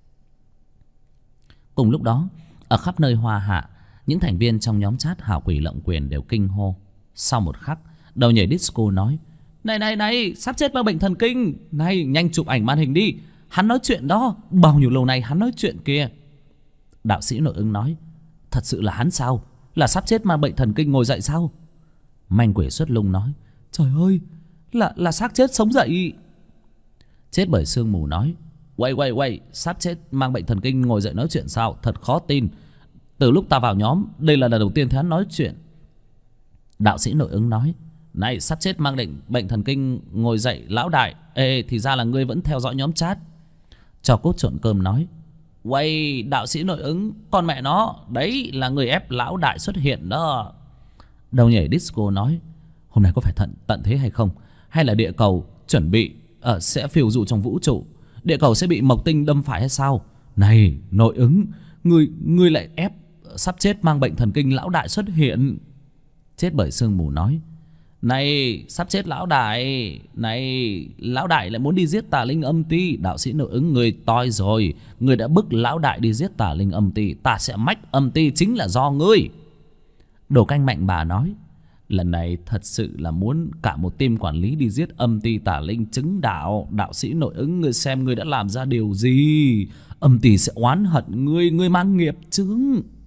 Cùng lúc đó, ở khắp nơi Hoa Hạ, những thành viên trong nhóm chat hảo quỷ lộng quyền đều kinh hô. Sau một khắc, Đầu Nhảy Disco nói: này, sắp chết mang bệnh thần kinh. Này, nhanh chụp ảnh màn hình đi. Hắn nói chuyện đó, bao nhiêu lâu nay hắn nói chuyện kìa. Đạo sĩ nội ứng nói: thật sự là hắn sao? Là sắp chết mang bệnh thần kinh ngồi dậy sao? Manh Quỷ Xuất Lung nói: trời ơi, là xác chết sống dậy. Chết Bởi Sương Mù nói: Quay, sắp chết mang bệnh thần kinh ngồi dậy nói chuyện sao? Thật khó tin. Từ lúc ta vào nhóm, đây là lần đầu tiên thấy hắn nói chuyện. Đạo sĩ nội ứng nói: này, sắp chết mang bệnh thần kinh ngồi dậy lão đại. Thì ra là ngươi vẫn theo dõi nhóm chat. Cho Cốt Trộn Cơm nói: quay, đạo sĩ nội ứng, con mẹ nó, đấy là người ép lão đại xuất hiện đó. Đầu Nhảy Disco nói: hôm nay có phải tận thế hay không? Hay là địa cầu chuẩn bị sẽ phiêu dụ trong vũ trụ? Địa cầu sẽ bị Mộc Tinh đâm phải hay sao? Này, nội ứng, ngươi lại ép sắp chết mang bệnh thần kinh lão đại xuất hiện. Chết Bởi Sương Mù nói: này, sắp chết lão đại. Này, lão đại lại muốn đi giết tà linh âm ty. Đạo sĩ nội ứng, người toi rồi. Người đã bức lão đại đi giết tà linh âm ty, ta sẽ mách âm ty chính là do ngươi. Đồ Canh Mạnh Bà nói: lần này thật sự là muốn cả một team quản lý đi giết âm ty tà linh chứng đạo. Đạo sĩ nội ứng, ngươi xem ngươi đã làm ra điều gì. Âm ty sẽ oán hận ngươi, ngươi mang nghiệp chướng.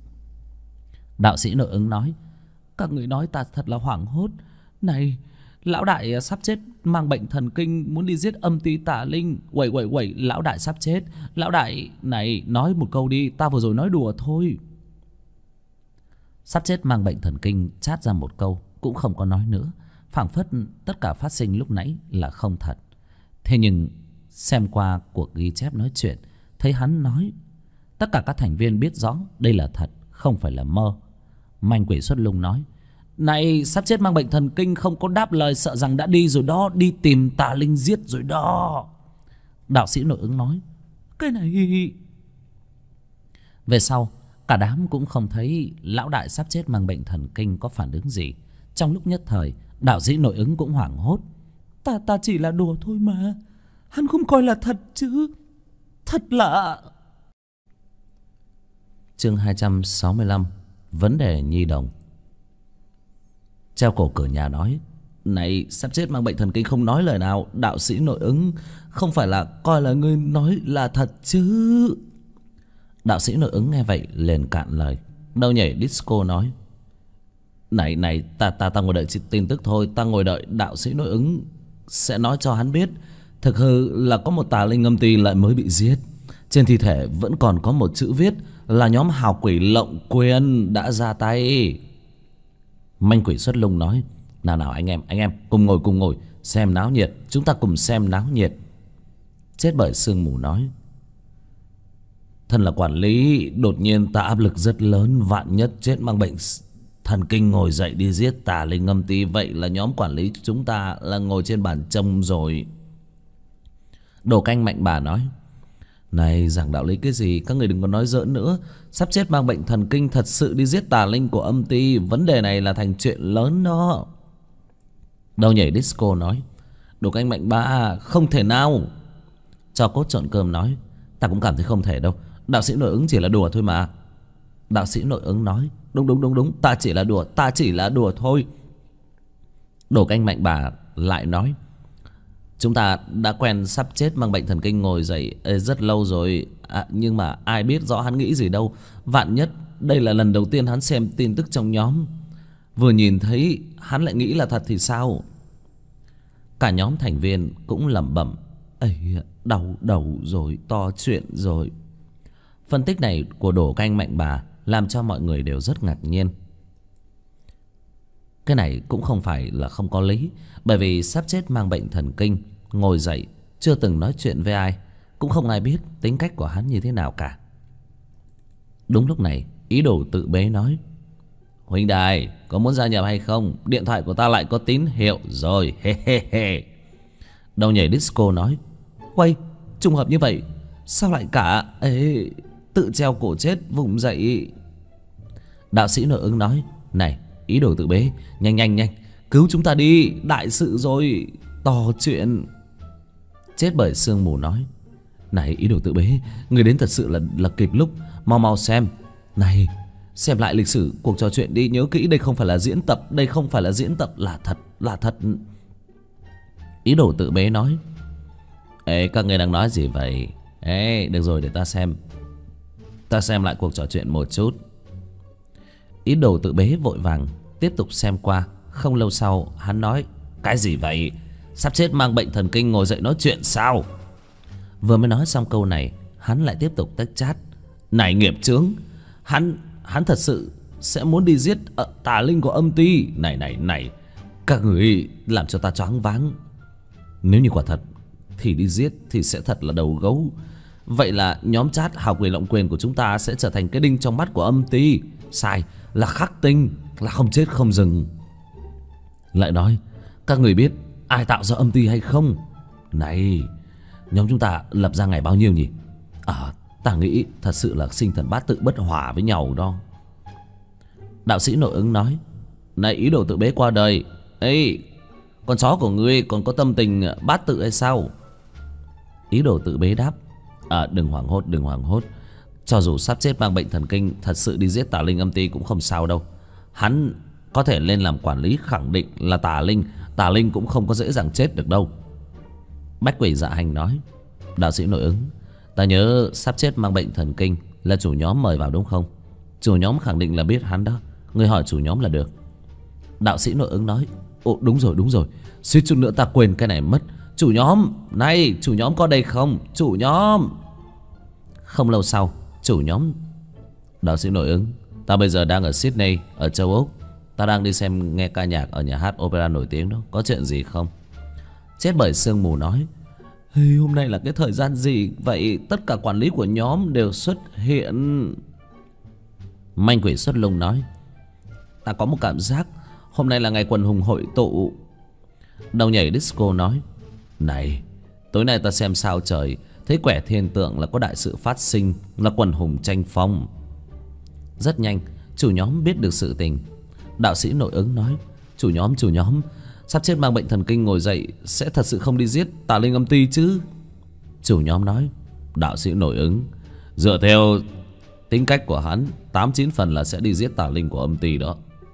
Đạo sĩ nội ứng nói: các người nói ta thật là hoảng hốt. Này, lão đại sắp chết mang bệnh thần kinh muốn đi giết âm ty tà linh. Quẩy, lão đại sắp chết. Lão đại này, nói một câu đi, ta vừa rồi nói đùa thôi. Sắp chết mang bệnh thần kinh chát ra một câu cũng không có nói nữa, phảng phất tất cả phát sinh lúc nãy là không thật. Thế nhưng xem qua cuộc ghi chép nói chuyện, thấy hắn nói tất cả các thành viên biết rõ đây là thật, không phải là mơ. Manh Quỷ Xuất Lung nói: này, sắp chết mang bệnh thần kinh không có đáp lời, sợ rằng đã đi rồi đó, đi tìm tà linh giết rồi đó. Đạo sĩ nội ứng nói: cái này... Về sau, cả đám cũng không thấy lão đại sắp chết mang bệnh thần kinh có phản ứng gì. Trong lúc nhất thời, đạo sĩ nội ứng cũng hoảng hốt: Ta chỉ là đùa thôi mà, hắn không coi là thật chứ. Thật là... Chương 265: Vấn đề nhi đồng. Treo cổ cửa nhà nói: này, sắp chết mang bệnh thần kinh không nói lời nào. Đạo sĩ nội ứng, không phải là coi là ngươi nói là thật chứ. Đạo sĩ nội ứng nghe vậy liền cạn lời. Đầu Nhảy Disco nói: này, ta ngồi đợi tin tức thôi. Ta ngồi đợi đạo sĩ nội ứng sẽ nói cho hắn biết thực hư là có một tà linh âm ty lại mới bị giết. Trên thi thể vẫn còn có một chữ viết là nhóm hào quỷ lộng quyền đã ra tay. Manh Quỷ Xuất Lung nói: nào anh em cùng ngồi xem náo nhiệt, chúng ta cùng xem náo nhiệt. Chết Bởi Sương Mù nói: Thân là quản lý, đột nhiên ta áp lực rất lớn. Vạn nhất chết mang bệnh thần kinh ngồi dậy đi giết tà linh âm ti, vậy là nhóm quản lý chúng ta là ngồi trên bàn trông rồi. Đồ canh Mạnh Bà nói: Này, giảng đạo lý cái gì? Các người đừng có nói giỡn nữa. Sắp chết mang bệnh thần kinh thật sự đi giết tà linh của âm ty, vấn đề này là thành chuyện lớn đó. Đâu Nhảy Disco nói: Đồ canh Mạnh Bà, không thể nào. Cho Cốt Trộn Cơm nói: Ta cũng cảm thấy không thể đâu. Đạo sĩ Nội Ứng chỉ là đùa thôi mà. Đạo sĩ Nội Ứng nói: Đúng, ta chỉ là đùa thôi. Đồ canh Mạnh Bà lại nói: Chúng ta đã quen sắp chết mang bệnh thần kinh ngồi dậy rất lâu rồi, nhưng mà ai biết rõ hắn nghĩ gì đâu. Vạn nhất đây là lần đầu tiên hắn xem tin tức trong nhóm, vừa nhìn thấy hắn lại nghĩ là thật thì sao? Cả nhóm thành viên cũng lẩm bẩm: Ây, đau đầu rồi, to chuyện rồi. Phân tích này của Đồ canh Mạnh Bà làm cho mọi người đều rất ngạc nhiên. Cái này cũng không phải là không có lý, bởi vì sắp chết mang bệnh thần kinh ngồi dậy, chưa từng nói chuyện với ai, cũng không ai biết tính cách của hắn như thế nào cả. Đúng lúc này, Ý Đồ Tự Bế nói: Huynh đài, có muốn gia nhập hay không? Điện thoại của ta lại có tín hiệu rồi, he he he. Đâu Nhảy Disco nói: Uầy, trùng hợp như vậy, sao lại cả tự treo cổ chết vùng dậy? Đạo sĩ Nội Ứng nói: Này, Ý Đồ Tự Bế, nhanh, cứu chúng ta đi, đại sự rồi, to chuyện. Chết Bởi Sương Mù nói: Này Ý Đồ Tự Bế, người đến thật sự là kịp lúc, mau xem. Này, xem lại lịch sử cuộc trò chuyện đi, nhớ kỹ đây không phải là diễn tập, là thật. Ý Đồ Tự Bế nói: Ê, các người đang nói gì vậy? Ê, được rồi, để ta xem lại cuộc trò chuyện một chút. Ý Đồ Tự Bế vội vàng tiếp tục xem qua. Không lâu sau hắn nói: Cái gì vậy? Sắp chết mang bệnh thần kinh ngồi dậy nói chuyện sao? Vừa mới nói xong câu này, hắn lại tiếp tục tách chát: Này nghiệp chướng, hắn thật sự sẽ muốn đi giết tà linh của âm ty. Này, các người làm cho ta choáng váng. Nếu như quả thật thì đi giết thì sẽ thật là đầu gấu. Vậy là nhóm chat hào quyền lộng quyền của chúng ta sẽ trở thành cái đinh trong mắt của âm ty. Sai, là khắc tinh, là không chết không dừng. Lại nói, các người biết ai tạo ra âm ty hay không? Này, nhóm chúng ta lập ra ngày bao nhiêu nhỉ? Ta nghĩ thật sự là sinh thần bát tự bất hòa với nhau đó. Đạo sĩ Nội Ứng nói: Này Ý Đồ Tự Bế qua đời, ê, con chó của ngươi còn có tâm tình bát tự hay sao? Ý Đồ Tự Bế đáp: Đừng hoảng hốt. Cho dù sắp chết mang bệnh thần kinh, thật sự đi giết tà linh âm ty cũng không sao đâu. Hắn có thể lên làm quản lý, khẳng định là tà linh cũng không có dễ dàng chết được đâu. Bách Quỷ Dạ Hành nói: Đạo sĩ Nội Ứng, ta nhớ sắp chết mang bệnh thần kinh là chủ nhóm mời vào đúng không? Chủ nhóm khẳng định là biết hắn đó, ngươi hỏi chủ nhóm là được. Đạo sĩ Nội Ứng nói: Ồ, đúng rồi, suýt chút nữa ta quên cái này mất. Chủ nhóm, này, chủ nhóm có đây không? Chủ nhóm. Không lâu sau, chủ nhóm: Đạo sĩ Nội Ứng, ta bây giờ đang ở Sydney, ở châu Úc. Ta đang đi xem nghe ca nhạc ở nhà hát opera nổi tiếng đó, có chuyện gì không? Chết Bởi Sương Mù nói: Hôm nay là cái thời gian gì vậy? Tất cả quản lý của nhóm đều xuất hiện. Manh Quỷ Xuất Lung nói: Ta có một cảm giác hôm nay là ngày quần hùng hội tụ. Đầu Nhảy Disco nói: Này, tối nay ta xem sao trời, thấy quẻ thiên tượng là có đại sự phát sinh, là quần hùng tranh phong. Rất nhanh, chủ nhóm biết được sự tình. Đạo sĩ Nội Ứng nói: Chủ nhóm, sắp chết mang bệnh thần kinh ngồi dậy sẽ thật sự không đi giết tà linh âm ty chứ? Chủ nhóm nói: Đạo sĩ Nội Ứng, dựa theo tính cách của hắn, 8-9 phần là sẽ đi giết tà linh của âm ty đó.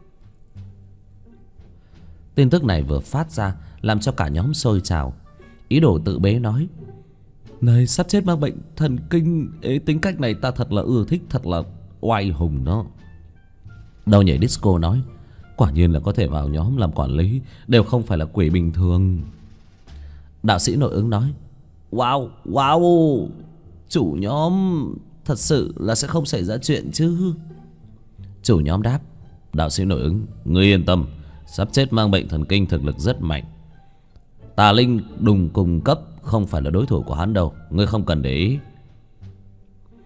Tin tức này vừa phát ra làm cho cả nhóm sôi trào. Ý Đồ Tự Bế nói: Này, sắp chết mang bệnh thần kinh, tính cách này ta thật là ưa thích, thật là oai hùng đó. Đầu Nhảy Disco nói: Quả nhiên là có thể vào nhóm làm quản lý, đều không phải là quỷ bình thường. Đạo sĩ Nội Ứng nói: Wow, chủ nhóm thật sự là sẽ không xảy ra chuyện chứ? Chủ nhóm đáp: Đạo sĩ Nội Ứng, ngươi yên tâm, sắp chết mang bệnh thần kinh thực lực rất mạnh. Tà linh đùng cùng cấp không phải là đối thủ của hắn đâu, ngươi không cần để ý.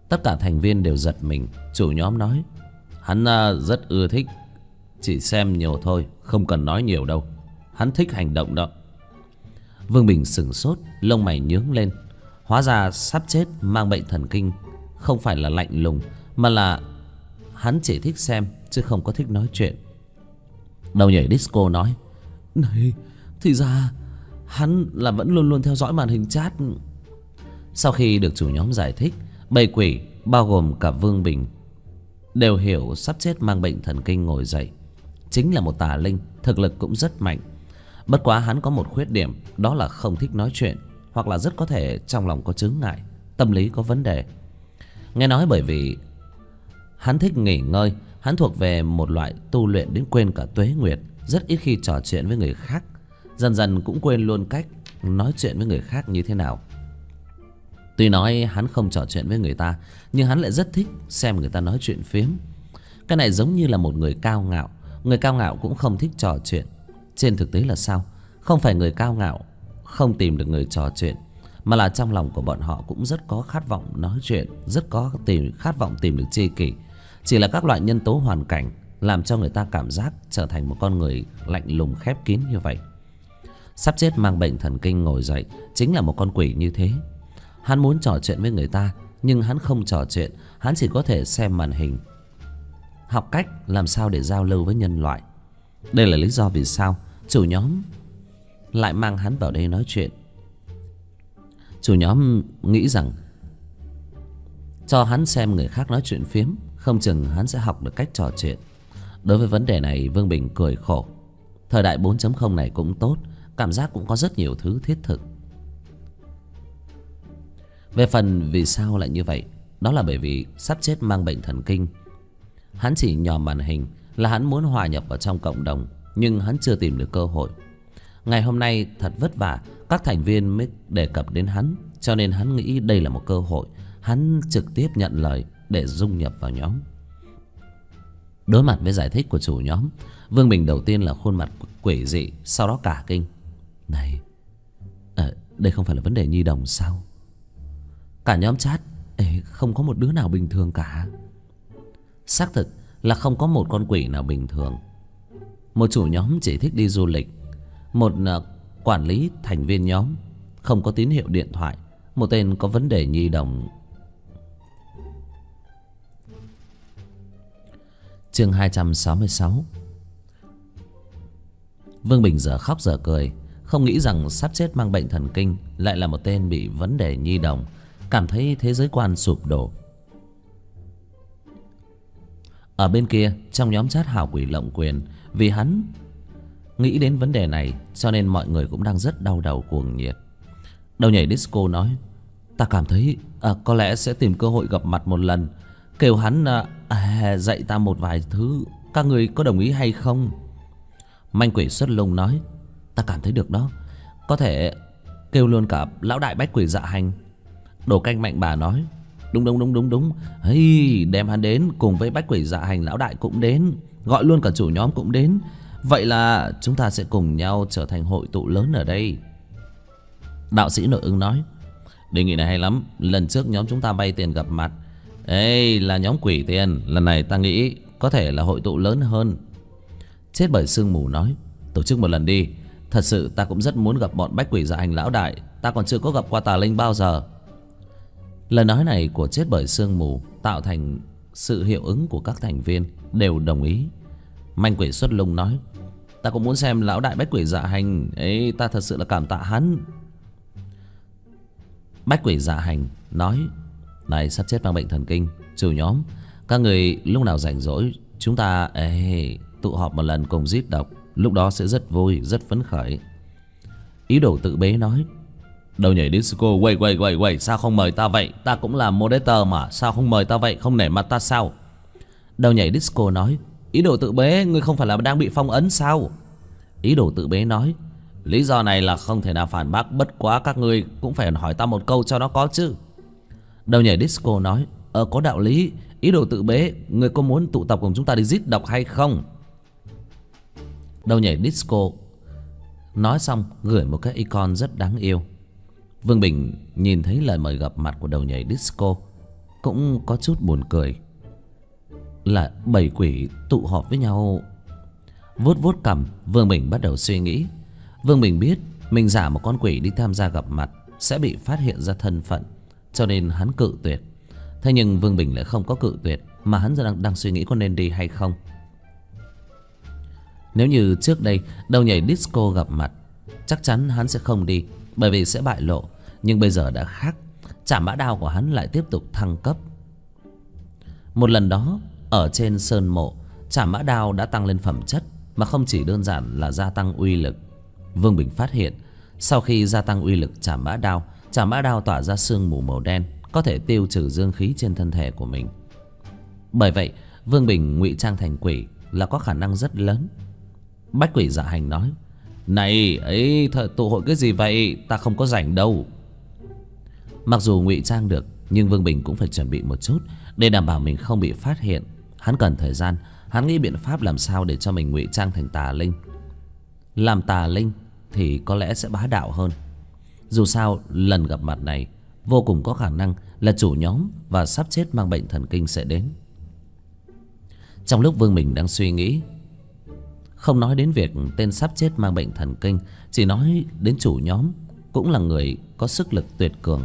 Tất cả thành viên đều giật mình. Chủ nhóm nói: Hắn rất ưa thích, chỉ xem nhiều thôi, không cần nói nhiều đâu. Hắn thích hành động đó. Vương Bình sửng sốt, lông mày nhướng lên. Hóa ra sắp chết mang bệnh thần kinh không phải là lạnh lùng, mà là hắn chỉ thích xem chứ không có thích nói chuyện. Đầu nhảy disco nói: Này, thì ra hắn là vẫn luôn luôn theo dõi màn hình chat. Sau khi được chủ nhóm giải thích, bầy quỷ bao gồm cả Vương Bình đều hiểu sắp chết mang bệnh thần kinh ngồi dậy chính là một tà linh, thực lực cũng rất mạnh. Bất quá hắn có một khuyết điểm, đó là không thích nói chuyện, hoặc là rất có thể trong lòng có chướng ngại, tâm lý có vấn đề. Nghe nói bởi vì hắn thích nghỉ ngơi, hắn thuộc về một loại tu luyện đến quên cả tuế nguyệt, rất ít khi trò chuyện với người khác, dần dần cũng quên luôn cách nói chuyện với người khác như thế nào. Tuy nói hắn không trò chuyện với người ta, nhưng hắn lại rất thích xem người ta nói chuyện phiếm. Cái này giống như là một người cao ngạo. Người cao ngạo cũng không thích trò chuyện. Trên thực tế là sao? Không phải người cao ngạo không tìm được người trò chuyện, mà là trong lòng của bọn họ cũng rất có khát vọng nói chuyện, rất có khát vọng tìm được tri kỷ. Chỉ là các loại nhân tố hoàn cảnh làm cho người ta cảm giác trở thành một con người lạnh lùng khép kín như vậy. Sắp chết mang bệnh thần kinh ngồi dậy chính là một con quỷ như thế. Hắn muốn trò chuyện với người ta, nhưng hắn không trò chuyện, hắn chỉ có thể xem màn hình, học cách làm sao để giao lưu với nhân loại. Đây là lý do vì sao chủ nhóm lại mang hắn vào đây nói chuyện. Chủ nhóm nghĩ rằng cho hắn xem người khác nói chuyện phiếm, không chừng hắn sẽ học được cách trò chuyện. Đối với vấn đề này, Vương Bình cười khổ. Thời đại 4.0 này cũng tốt, cảm giác cũng có rất nhiều thứ thiết thực. Về phần vì sao lại như vậy, đó là bởi vì sắp chết mang bệnh thần kinh. Hắn chỉ nhòm màn hình là hắn muốn hòa nhập vào trong cộng đồng, nhưng hắn chưa tìm được cơ hội. Ngày hôm nay thật vất vả các thành viên mới đề cập đến hắn, cho nên hắn nghĩ đây là một cơ hội. Hắn trực tiếp nhận lời để dung nhập vào nhóm. Đối mặt với giải thích của chủ nhóm, Vương Bình đầu tiên là khuôn mặt quỷ dị, sau đó cả kinh. Này, đây không phải là vấn đề nhi đồng sao? Cả nhóm chat không có một đứa nào bình thường cả. Xác thực là không có một con quỷ nào bình thường. Một chủ nhóm chỉ thích đi du lịch, một quản lý thành viên nhóm không có tín hiệu điện thoại, một tên có vấn đề nhi đồng. Chương 266. Vương Bình giờ khóc giờ cười, không nghĩ rằng sắp chết mang bệnh thần kinh lại là một tên bị vấn đề nhi đồng, cảm thấy thế giới quan sụp đổ. Ở bên kia, trong nhóm chat hào quỷ lộng quyền, vì hắn nghĩ đến vấn đề này cho nên mọi người cũng đang rất đau đầu cuồng nhiệt. Đầu nhảy disco nói: Ta cảm thấy có lẽ sẽ tìm cơ hội gặp mặt một lần, kêu hắn dạy ta một vài thứ. Các người có đồng ý hay không? Manh quỷ xuất lung nói: Ta cảm thấy được đó, có thể kêu luôn cả lão đại bách quỷ dạ hành. Đồ canh mạnh bà nói: Đúng. Hey, đem hắn đến cùng với bách quỷ dạ hành lão đại cũng đến, gọi luôn cả chủ nhóm cũng đến. Vậy là chúng ta sẽ cùng nhau trở thành hội tụ lớn ở đây. Đạo sĩ nội ứng nói: Đề nghị này hay lắm. Lần trước nhóm chúng ta vay tiền gặp mặt, là nhóm quỷ tiền. Lần này ta nghĩ có thể là hội tụ lớn hơn. Chết bởi sương mù nói: Tổ chức một lần đi. Thật sự ta cũng rất muốn gặp bọn bách quỷ dạ hành lão đại. Ta còn chưa có gặp qua tà linh bao giờ. Lời nói này của chết bởi sương mù tạo thành sự hiệu ứng của các thành viên đều đồng ý. Manh quỷ xuất lung nói: Ta cũng muốn xem lão đại bách quỷ dạ hành. Ta thật sự là cảm tạ hắn. Bách quỷ dạ hành nói: Này, sắp chết mang bệnh thần kinh, chủ nhóm, các người lúc nào rảnh rỗi chúng ta tụ họp một lần cùng giết độc, lúc đó sẽ rất vui, rất phấn khởi. Ý đồ tự bế nói: Đầu nhảy disco, quay, sao không mời ta vậy? Ta cũng là moderator mà, sao không mời ta vậy? Không nể mặt ta sao? Đầu nhảy disco nói: Ý đồ tự bế, ngươi không phải là đang bị phong ấn sao? Ý đồ tự bế nói: Lý do này là không thể nào phản bác, bất quá các ngươi cũng phải hỏi ta một câu cho nó có chứ. Đầu nhảy disco nói: Có đạo lý. Ý đồ tự bế, ngươi có muốn tụ tập cùng chúng ta đi giết độc hay không? Đầu nhảy disco nói xong gửi một cái icon rất đáng yêu. Vương Bình nhìn thấy lời mời gặp mặt của đầu nhảy disco cũng có chút buồn cười. Là 7 quỷ tụ họp với nhau. Vuốt vuốt cằm, Vương Bình bắt đầu suy nghĩ. Vương Bình biết mình giả một con quỷ đi tham gia gặp mặt sẽ bị phát hiện ra thân phận, cho nên hắn cự tuyệt. Thế nhưng Vương Bình lại không có cự tuyệt, mà hắn đang suy nghĩ có nên đi hay không. Nếu như trước đây đầu nhảy disco gặp mặt, chắc chắn hắn sẽ không đi, bởi vì sẽ bại lộ. Nhưng bây giờ đã khác, Trảm Mã Đao của hắn lại tiếp tục thăng cấp. Một lần đó ở trên sơn mộ, Trảm Mã Đao đã tăng lên phẩm chất, mà không chỉ đơn giản là gia tăng uy lực. Vương Bình phát hiện sau khi gia tăng uy lực Trảm Mã Đao tỏa ra sương mù màu đen, có thể tiêu trừ dương khí trên thân thể của mình. Bởi vậy Vương Bình ngụy trang thành quỷ là có khả năng rất lớn. Bách Quỷ Dạ Hành nói: "Này ấy, tụ hội cái gì vậy? Ta không có rảnh đâu." Mặc dù ngụy trang được, nhưng Vương Bình cũng phải chuẩn bị một chút để đảm bảo mình không bị phát hiện. Hắn cần thời gian. Hắn nghĩ biện pháp làm sao để cho mình ngụy trang thành tà linh. Làm tà linh thì có lẽ sẽ bá đạo hơn. Dù sao lần gặp mặt này vô cùng có khả năng là chủ nhóm và sắp chết mang bệnh thần kinh sẽ đến. Trong lúc Vương Bình đang suy nghĩ, không nói đến việc tên sắp chết mang bệnh thần kinh, chỉ nói đến chủ nhóm cũng là người có sức lực tuyệt cường.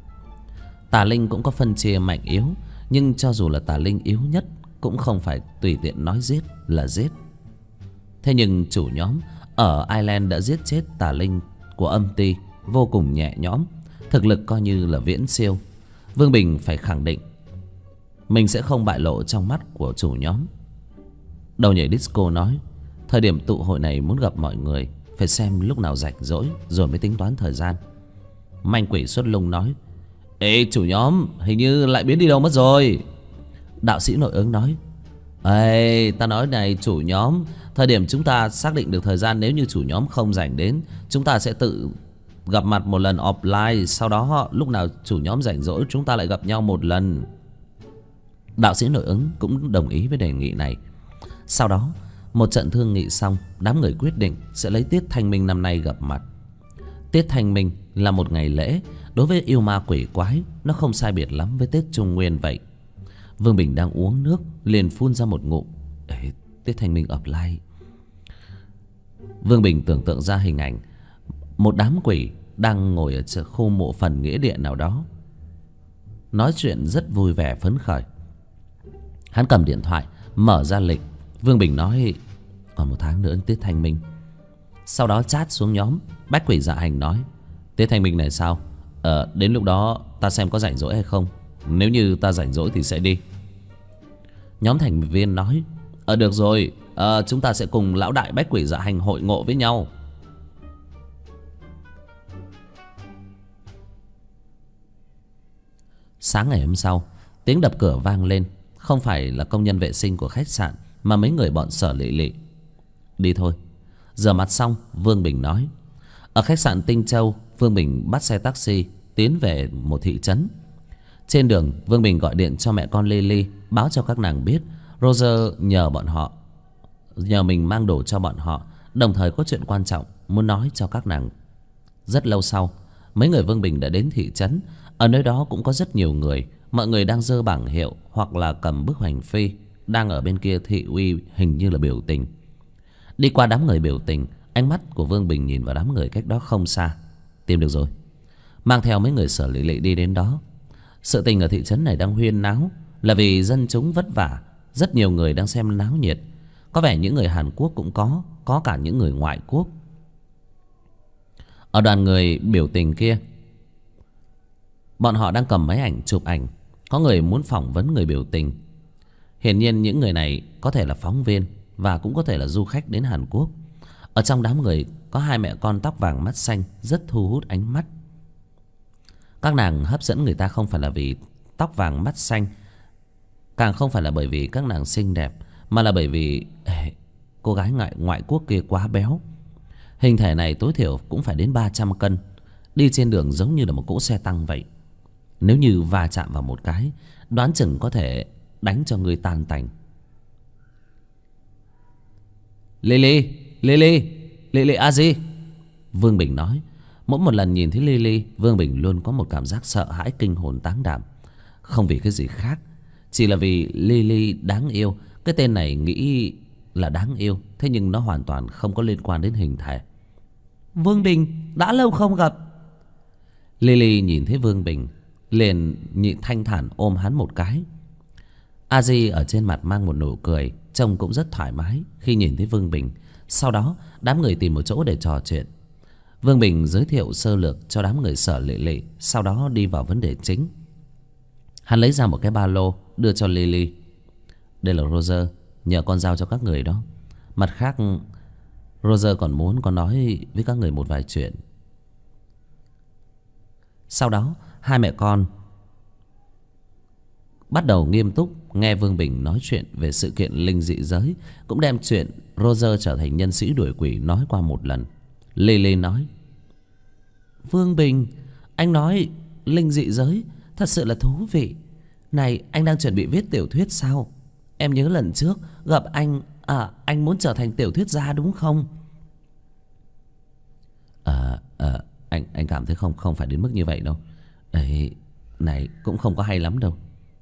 Tà linh cũng có phân chia mạnh yếu, nhưng cho dù là tà linh yếu nhất cũng không phải tùy tiện nói giết là giết. Thế nhưng chủ nhóm ở Ireland đã giết chết tà linh của âm ty vô cùng nhẹ nhõm, thực lực coi như là viễn siêu. Vương Bình phải khẳng định mình sẽ không bại lộ trong mắt của chủ nhóm. Đầu nhảy disco nói: "Thời điểm tụ hội này muốn gặp mọi người, phải xem lúc nào rảnh rỗi rồi mới tính toán thời gian." Manh Quỷ Xuất Lung nói: "Ê chủ nhóm, hình như lại biến đi đâu mất rồi." Đạo sĩ Nội Ứng nói: "Ê, ta nói này chủ nhóm, thời điểm chúng ta xác định được thời gian, nếu như chủ nhóm không rảnh đến, chúng ta sẽ tự gặp mặt một lần offline. Sau đó lúc nào chủ nhóm rảnh rỗi chúng ta lại gặp nhau một lần." Đạo sĩ Nội Ứng cũng đồng ý với đề nghị này. Sau đó một trận thương nghị xong, đám người quyết định sẽ lấy tiết Thanh Minh năm nay gặp mặt. Tiết Thanh Minh là một ngày lễ, đối với yêu ma quỷ quái nó không sai biệt lắm với Tết Trung Nguyên vậy. Vương Bình đang uống nước liền phun ra một ngụm. Ê, Tiết Thanh Minh offline. Vương Bình tưởng tượng ra hình ảnh một đám quỷ đang ngồi ở khu mộ phần nghĩa địa nào đó, nói chuyện rất vui vẻ phấn khởi. Hắn cầm điện thoại mở ra lịch. Vương Bình nói: "Còn 1 tháng nữa đến Tiết Thanh Minh." Sau đó chat xuống nhóm. Bách Quỷ Dạ Hành nói: "Tiết Thanh Minh này sao? Đến lúc đó ta xem có rảnh rỗi hay không. Nếu như ta rảnh rỗi thì sẽ đi." Nhóm thành viên nói: "Được rồi, chúng ta sẽ cùng lão đại Bách Quỷ Dạ Hành hội ngộ với nhau." Sáng ngày hôm sau, tiếng đập cửa vang lên. Không phải là công nhân vệ sinh của khách sạn, mà mấy người bọn Sở Lị Lị. "Đi thôi." Rửa mặt xong, Vương Bình nói. Ở khách sạn Tinh Châu, Vương Bình bắt xe taxi tiến về một thị trấn. Trên đường, Vương Bình gọi điện cho mẹ con Lily, báo cho các nàng biết Roger nhờ mình mang đồ cho bọn họ, đồng thời có chuyện quan trọng muốn nói cho các nàng. Rất lâu sau, mấy người Vương Bình đã đến thị trấn. Ở nơi đó cũng có rất nhiều người. Mọi người đang giơ bảng hiệu hoặc là cầm bức hoành phi, đang ở bên kia thị uy, hình như là biểu tình. Đi qua đám người biểu tình, ánh mắt của Vương Bình nhìn vào đám người cách đó không xa. Tìm được rồi. Mang theo mấy người Sở Lị Lị đi đến đó. Sự tình ở thị trấn này đang huyên náo là vì dân chúng vất vả. Rất nhiều người đang xem náo nhiệt. Có vẻ những người Hàn Quốc cũng có cả những người ngoại quốc. Ở đoàn người biểu tình kia, bọn họ đang cầm máy ảnh chụp ảnh. Có người muốn phỏng vấn người biểu tình. Hiển nhiên những người này có thể là phóng viên và cũng có thể là du khách đến Hàn Quốc. Ở trong đám người có 2 mẹ con tóc vàng mắt xanh rất thu hút ánh mắt. Các nàng hấp dẫn người ta không phải là vì tóc vàng mắt xanh, càng không phải là bởi vì các nàng xinh đẹp, mà là bởi vì cô gái ngoại quốc kia quá béo. Hình thể này tối thiểu cũng phải đến 300 cân. Đi trên đường giống như là một cỗ xe tăng vậy. Nếu như va chạm vào một cái, đoán chừng có thể đánh cho người tan tành. Lily a di. Vương Bình nói. Mỗi một lần nhìn thấy Lily, Vương Bình luôn có một cảm giác sợ hãi kinh hồn táng đảm. Không vì cái gì khác, chỉ là vì Lily đáng yêu. Cái tên này nghĩ là đáng yêu, thế nhưng nó hoàn toàn không có liên quan đến hình thể. Vương Bình, đã lâu không gặp. Lily nhìn thấy Vương Bình liền nhịn thanh thản ôm hắn một cái. A-di ở trên mặt mang một nụ cười, trông cũng rất thoải mái khi nhìn thấy Vương Bình. Sau đó đám người tìm một chỗ để trò chuyện. Vương Bình giới thiệu sơ lược cho đám người Sở Lệ Lệ, sau đó đi vào vấn đề chính. Hắn lấy ra một cái ba lô đưa cho Lily. Đây là Roger, nhờ con giao cho các người đó. Mặt khác, Roger còn muốn con nói với các người một vài chuyện. Sau đó hai mẹ con bắt đầu nghiêm túc nghe Vương Bình nói chuyện về sự kiện linh dị giới, cũng đem chuyện Roger trở thành nhân sĩ đuổi quỷ nói qua một lần. Lily nói: Vương Bình, anh nói linh dị giới thật sự là thú vị. Này, anh đang chuẩn bị viết tiểu thuyết sao? Em nhớ lần trước gặp anh, anh muốn trở thành tiểu thuyết gia đúng không? Anh cảm thấy không phải đến mức như vậy đâu. Đấy, này cũng không có hay lắm đâu.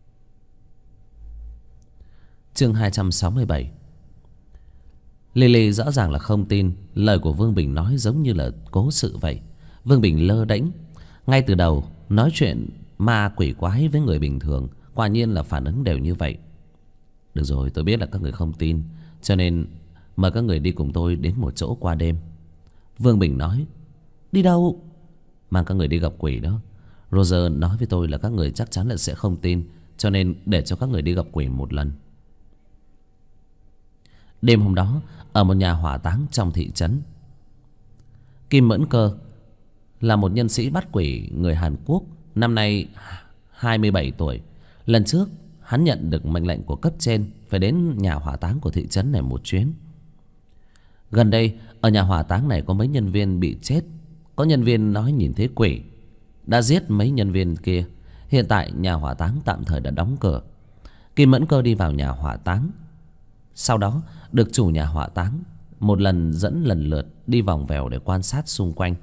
Chương 267. Lily rõ ràng là không tin. Lời của Vương Bình nói giống như là cố sự vậy. Vương Bình lơ đễnh. Ngay từ đầu nói chuyện ma quỷ quái với người bình thường, quả nhiên là phản ứng đều như vậy. Được rồi, tôi biết là các người không tin, cho nên mời các người đi cùng tôi đến một chỗ qua đêm. Vương Bình nói: Đi đâu? Mang các người đi gặp quỷ đó. Roger nói với tôi là các người chắc chắn là sẽ không tin, cho nên để cho các người đi gặp quỷ một lần. Đêm hôm đó, ở một nhà hỏa táng trong thị trấn, Kim Mẫn Cơ là một nhân sĩ bắt quỷ người Hàn Quốc, năm nay 27 tuổi. Lần trước hắn nhận được mệnh lệnh của cấp trên phải đến nhà hỏa táng của thị trấn này một chuyến. Gần đây ở nhà hỏa táng này có mấy nhân viên bị chết. Có nhân viên nói nhìn thấy quỷ, đã giết mấy nhân viên kia. Hiện tại nhà hỏa táng tạm thời đã đóng cửa. Kim Mẫn Cơ đi vào nhà hỏa táng, sau đó được chủ nhà hỏa táng một lần dẫn lần lượt đi vòng vèo để quan sát xung quanh.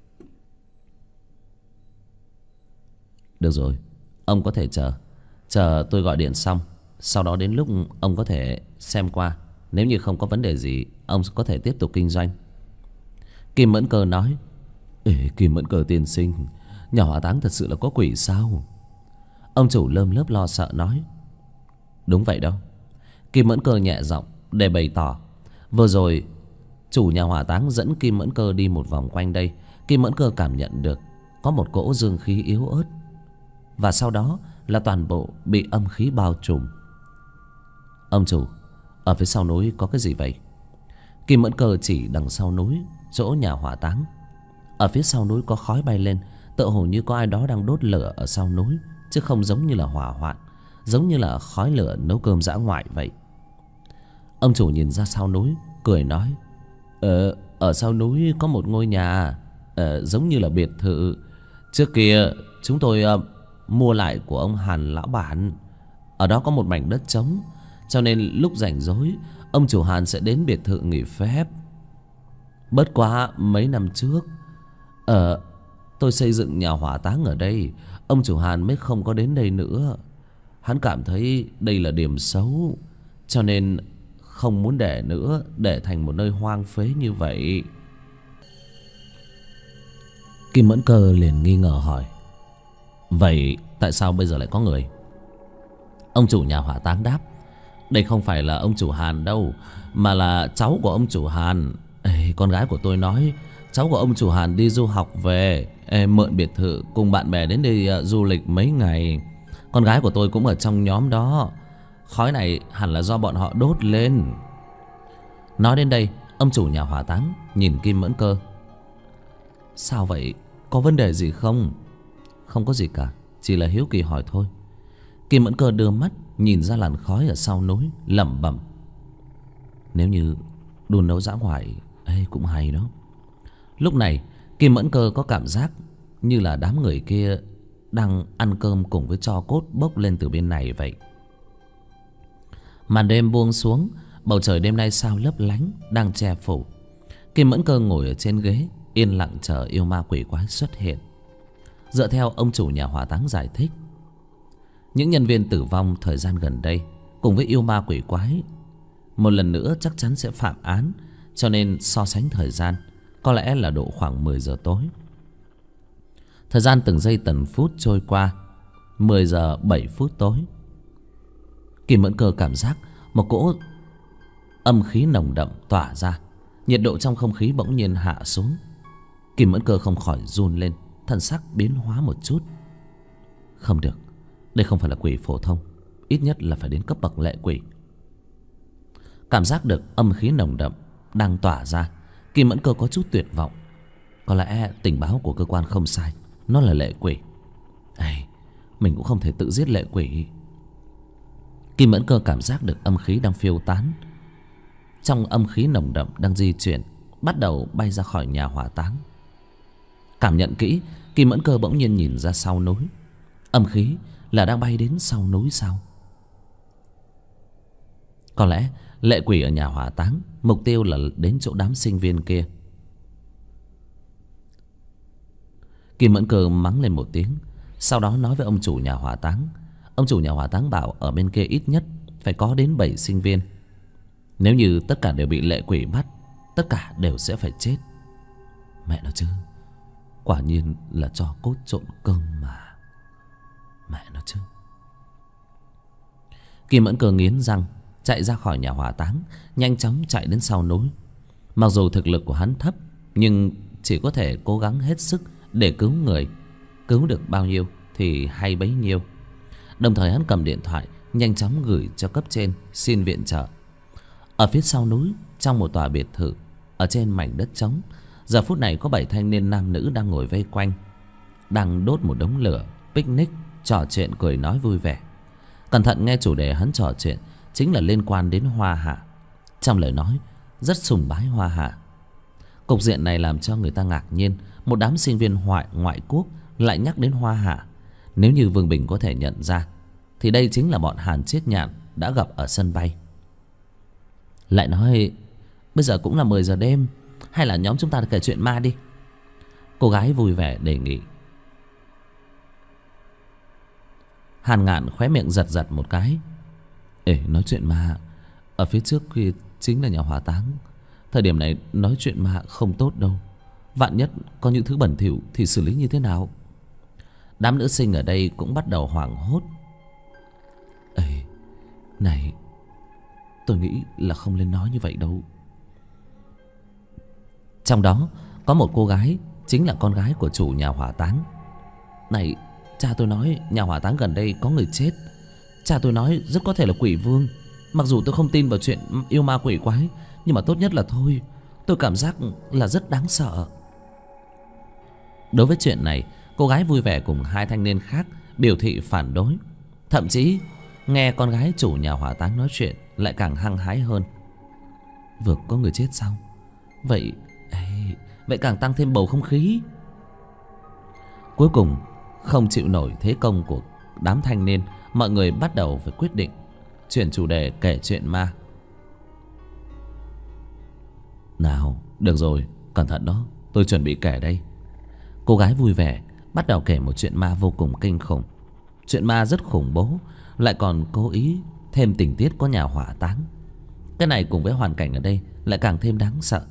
Được rồi, ông có thể chờ tôi gọi điện xong. Sau đó đến lúc ông có thể xem qua. Nếu như không có vấn đề gì, ông có thể tiếp tục kinh doanh. Kim Mẫn Cơ nói: Ê, Kim Mẫn Cơ tiên sinh, nhà hỏa táng thật sự là có quỷ sao? Ông chủ lơm lớp lo sợ nói: Đúng vậy đâu. Kim Mẫn Cơ nhẹ giọng để bày tỏ. Vừa rồi chủ nhà hỏa táng dẫn Kim Mẫn Cơ đi một vòng quanh đây. Kim Mẫn Cơ cảm nhận được có một cỗ dương khí yếu ớt, và sau đó là toàn bộ bị âm khí bao trùm. Ông chủ, ở phía sau núi có cái gì vậy? Kim Mẫn Cơ chỉ đằng sau núi, chỗ nhà hỏa táng. Ở phía sau núi có khói bay lên, tựa hồ như có ai đó đang đốt lửa ở sau núi, chứ không giống như là hỏa hoạn, giống như là khói lửa nấu cơm dã ngoại vậy. Ông chủ nhìn ra sau núi, cười nói: Ở sau núi có một ngôi nhà, giống như là biệt thự. Trước kia chúng tôi mua lại của ông Hàn lão bản. Ở đó có một mảnh đất trống, cho nên lúc rảnh rỗi ông chủ Hàn sẽ đến biệt thự nghỉ phép. Bất quá mấy năm trước tôi xây dựng nhà hỏa táng ở đây, ông chủ Hàn mới không có đến đây nữa. Hắn cảm thấy đây là điểm xấu, cho nên không muốn để nữa, để thành một nơi hoang phế như vậy. Kim Mẫn Cơ liền nghi ngờ hỏi: Vậy tại sao bây giờ lại có người? Ông chủ nhà hỏa táng đáp: Đây không phải là ông chủ Hàn đâu, mà là cháu của ông chủ Hàn. Con gái của tôi nói cháu của ông chủ Hàn đi du học về, mượn biệt thự cùng bạn bè đến đây du lịch mấy ngày. Con gái của tôi cũng ở trong nhóm đó. Khói này hẳn là do bọn họ đốt lên. Nói đến đây, ông chủ nhà hỏa táng nhìn Kim Mẫn Cơ: Sao vậy? Có vấn đề gì không? Không có gì cả, chỉ là hiếu kỳ hỏi thôi. Kim Mẫn Cơ đưa mắt nhìn ra làn khói ở sau núi, lẩm bẩm: Nếu như đun nấu dã ngoại cũng hay đó. Lúc này Kim Mẫn Cơ có cảm giác như là đám người kia đang ăn cơm cùng với tro cốt bốc lên từ bên này vậy. Màn đêm buông xuống, bầu trời đêm nay sao lấp lánh đang che phủ. Kim Mẫn Cơ ngồi ở trên ghế, yên lặng chờ yêu ma quỷ quái xuất hiện. Dựa theo ông chủ nhà hỏa táng giải thích, Những nhân viên tử vong thời gian gần đây cùng với yêu ma quỷ quái một lần nữa chắc chắn sẽ phạm án, cho nên so sánh thời gian có lẽ là độ khoảng 10 giờ tối. Thời gian từng giây từng phút trôi qua. 10 giờ 7 phút tối. Kim Mẫn Cơ cảm giác một cỗ âm khí nồng đậm tỏa ra. Nhiệt độ trong không khí bỗng nhiên hạ xuống. Kim Mẫn Cơ không khỏi run lên, thân sắc biến hóa một chút. Không được, đây không phải là quỷ phổ thông, ít nhất là phải đến cấp bậc lệ quỷ. Cảm giác được âm khí nồng đậm đang tỏa ra, Kim Mẫn Cơ có chút tuyệt vọng. Có lẽ tình báo của cơ quan không sai, nó là lệ quỷ. Mình cũng không thể tự giết lệ quỷ. Kim Mẫn Cơ cảm giác được âm khí đang phiêu tán. Trong âm khí nồng đậm đang di chuyển, bắt đầu bay ra khỏi nhà hỏa táng. Cảm nhận kỹ, Kim Mẫn Cơ bỗng nhiên nhìn ra sau núi. Âm khí là đang bay đến sau núi sao? Có lẽ lệ quỷ ở nhà hỏa táng, mục tiêu là đến chỗ đám sinh viên kia. Kim Mẫn Cơ mắng lên một tiếng, sau đó nói với ông chủ nhà hỏa táng. Ông chủ nhà hỏa táng bảo ở bên kia ít nhất phải có đến 7 sinh viên. Nếu như tất cả đều bị lệ quỷ bắt, tất cả đều sẽ phải chết. Mẹ nó chứ, quả nhiên là cho cốt trộn cơm mà. Mẹ nó chứ. Kim Mẫn Cơ nghiến răng, chạy ra khỏi nhà hỏa táng, nhanh chóng chạy đến sau núi. Mặc dù thực lực của hắn thấp, nhưng chỉ có thể cố gắng hết sức để cứu người. Cứu được bao nhiêu thì hay bấy nhiêu. Đồng thời hắn cầm điện thoại, nhanh chóng gửi cho cấp trên xin viện trợ. Ở phía sau núi, trong một tòa biệt thự, ở trên mảnh đất trống, giờ phút này có 7 thanh niên nam nữ đang ngồi vây quanh, đang đốt một đống lửa, picnic, trò chuyện cười nói vui vẻ. Cẩn thận nghe chủ đề hắn trò chuyện chính là liên quan đến Hoa Hạ. Trong lời nói rất sùng bái Hoa Hạ. Cục diện này làm cho người ta ngạc nhiên. Một đám sinh viên ngoại quốc lại nhắc đến Hoa Hạ. Nếu như Vương Bình có thể nhận ra thì đây chính là bọn Hàn Chiết Nhạn đã gặp ở sân bay. Lại nói bây giờ cũng là 10 giờ đêm, hay là nhóm chúng ta kể chuyện ma đi. Cô gái vui vẻ đề nghị. Hàn Ngạn khóe miệng giật giật một cái. Nói chuyện ma ở phía trước kia chính là nhà hỏa táng. Thời điểm này nói chuyện ma không tốt đâu. Vạn nhất có những thứ bẩn thỉu thì xử lý như thế nào? Đám nữ sinh ở đây cũng bắt đầu hoảng hốt. Này, tôi nghĩ là không nên nói như vậy đâu. Trong đó có một cô gái, chính là con gái của chủ nhà hỏa táng. Này, cha tôi nói nhà hỏa táng gần đây có người chết. Cha tôi nói rất có thể là quỷ vương. Mặc dù tôi không tin vào chuyện yêu ma quỷ quái, nhưng mà tốt nhất là thôi. Tôi cảm giác là rất đáng sợ. Đối với chuyện này, cô gái vui vẻ cùng 2 thanh niên khác biểu thị phản đối. Thậm chí nghe con gái chủ nhà hỏa táng nói chuyện lại càng hăng hái hơn. Vừa có người chết sao? Vậy càng tăng thêm bầu không khí. Cuối cùng không chịu nổi thế công của đám thanh niên, mọi người bắt đầu phải quyết định chuyển chủ đề kể chuyện ma. Nào, được rồi, cẩn thận đó, tôi chuẩn bị kể đây. Cô gái vui vẻ bắt đầu kể một chuyện ma vô cùng kinh khủng. Chuyện ma rất khủng bố, lại còn cố ý thêm tình tiết có nhà hỏa táng. Cái này cùng với hoàn cảnh ở đây lại càng thêm đáng sợ.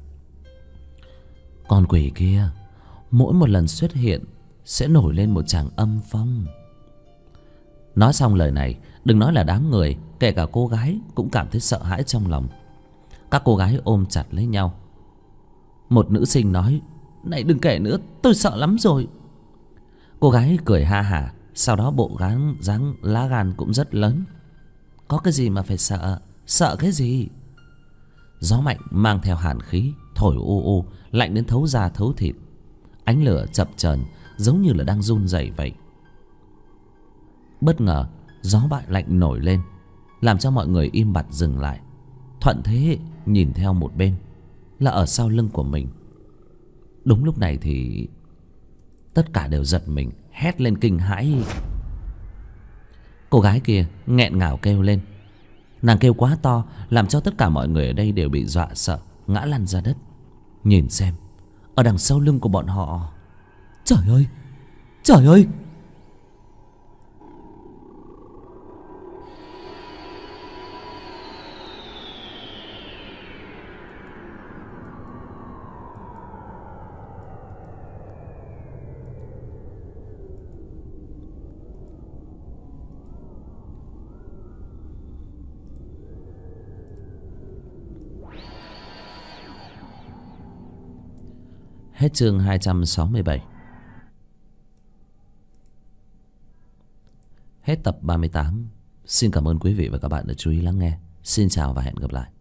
Con quỷ kia mỗi một lần xuất hiện sẽ nổi lên một tràng âm phong. Nói xong lời này, đừng nói là đám người, kể cả cô gái cũng cảm thấy sợ hãi trong lòng. Các cô gái ôm chặt lấy nhau. Một nữ sinh nói: Này đừng kể nữa, tôi sợ lắm rồi. Cô gái cười ha hả, sau đó bộ dáng lá gan cũng rất lớn. Có cái gì mà phải sợ? Sợ cái gì? Gió mạnh mang theo hàn khí, thổi u u, lạnh đến thấu da thấu thịt. Ánh lửa chập chờn giống như là đang run rẩy vậy. Bất ngờ gió lạnh nổi lên, làm cho mọi người im bặt dừng lại. Thuận thế nhìn theo một bên, là ở sau lưng của mình. Đúng lúc này thì tất cả đều giật mình, hét lên kinh hãi. Cô gái kia nghẹn ngào kêu lên. Nàng kêu quá to, làm cho tất cả mọi người ở đây đều bị dọa sợ, ngã lăn ra đất. Nhìn xem, ở đằng sau lưng của bọn họ, trời ơi, trời ơi! Hết chương 267. Hết tập 38. Xin cảm ơn quý vị và các bạn đã chú ý lắng nghe. Xin chào và hẹn gặp lại.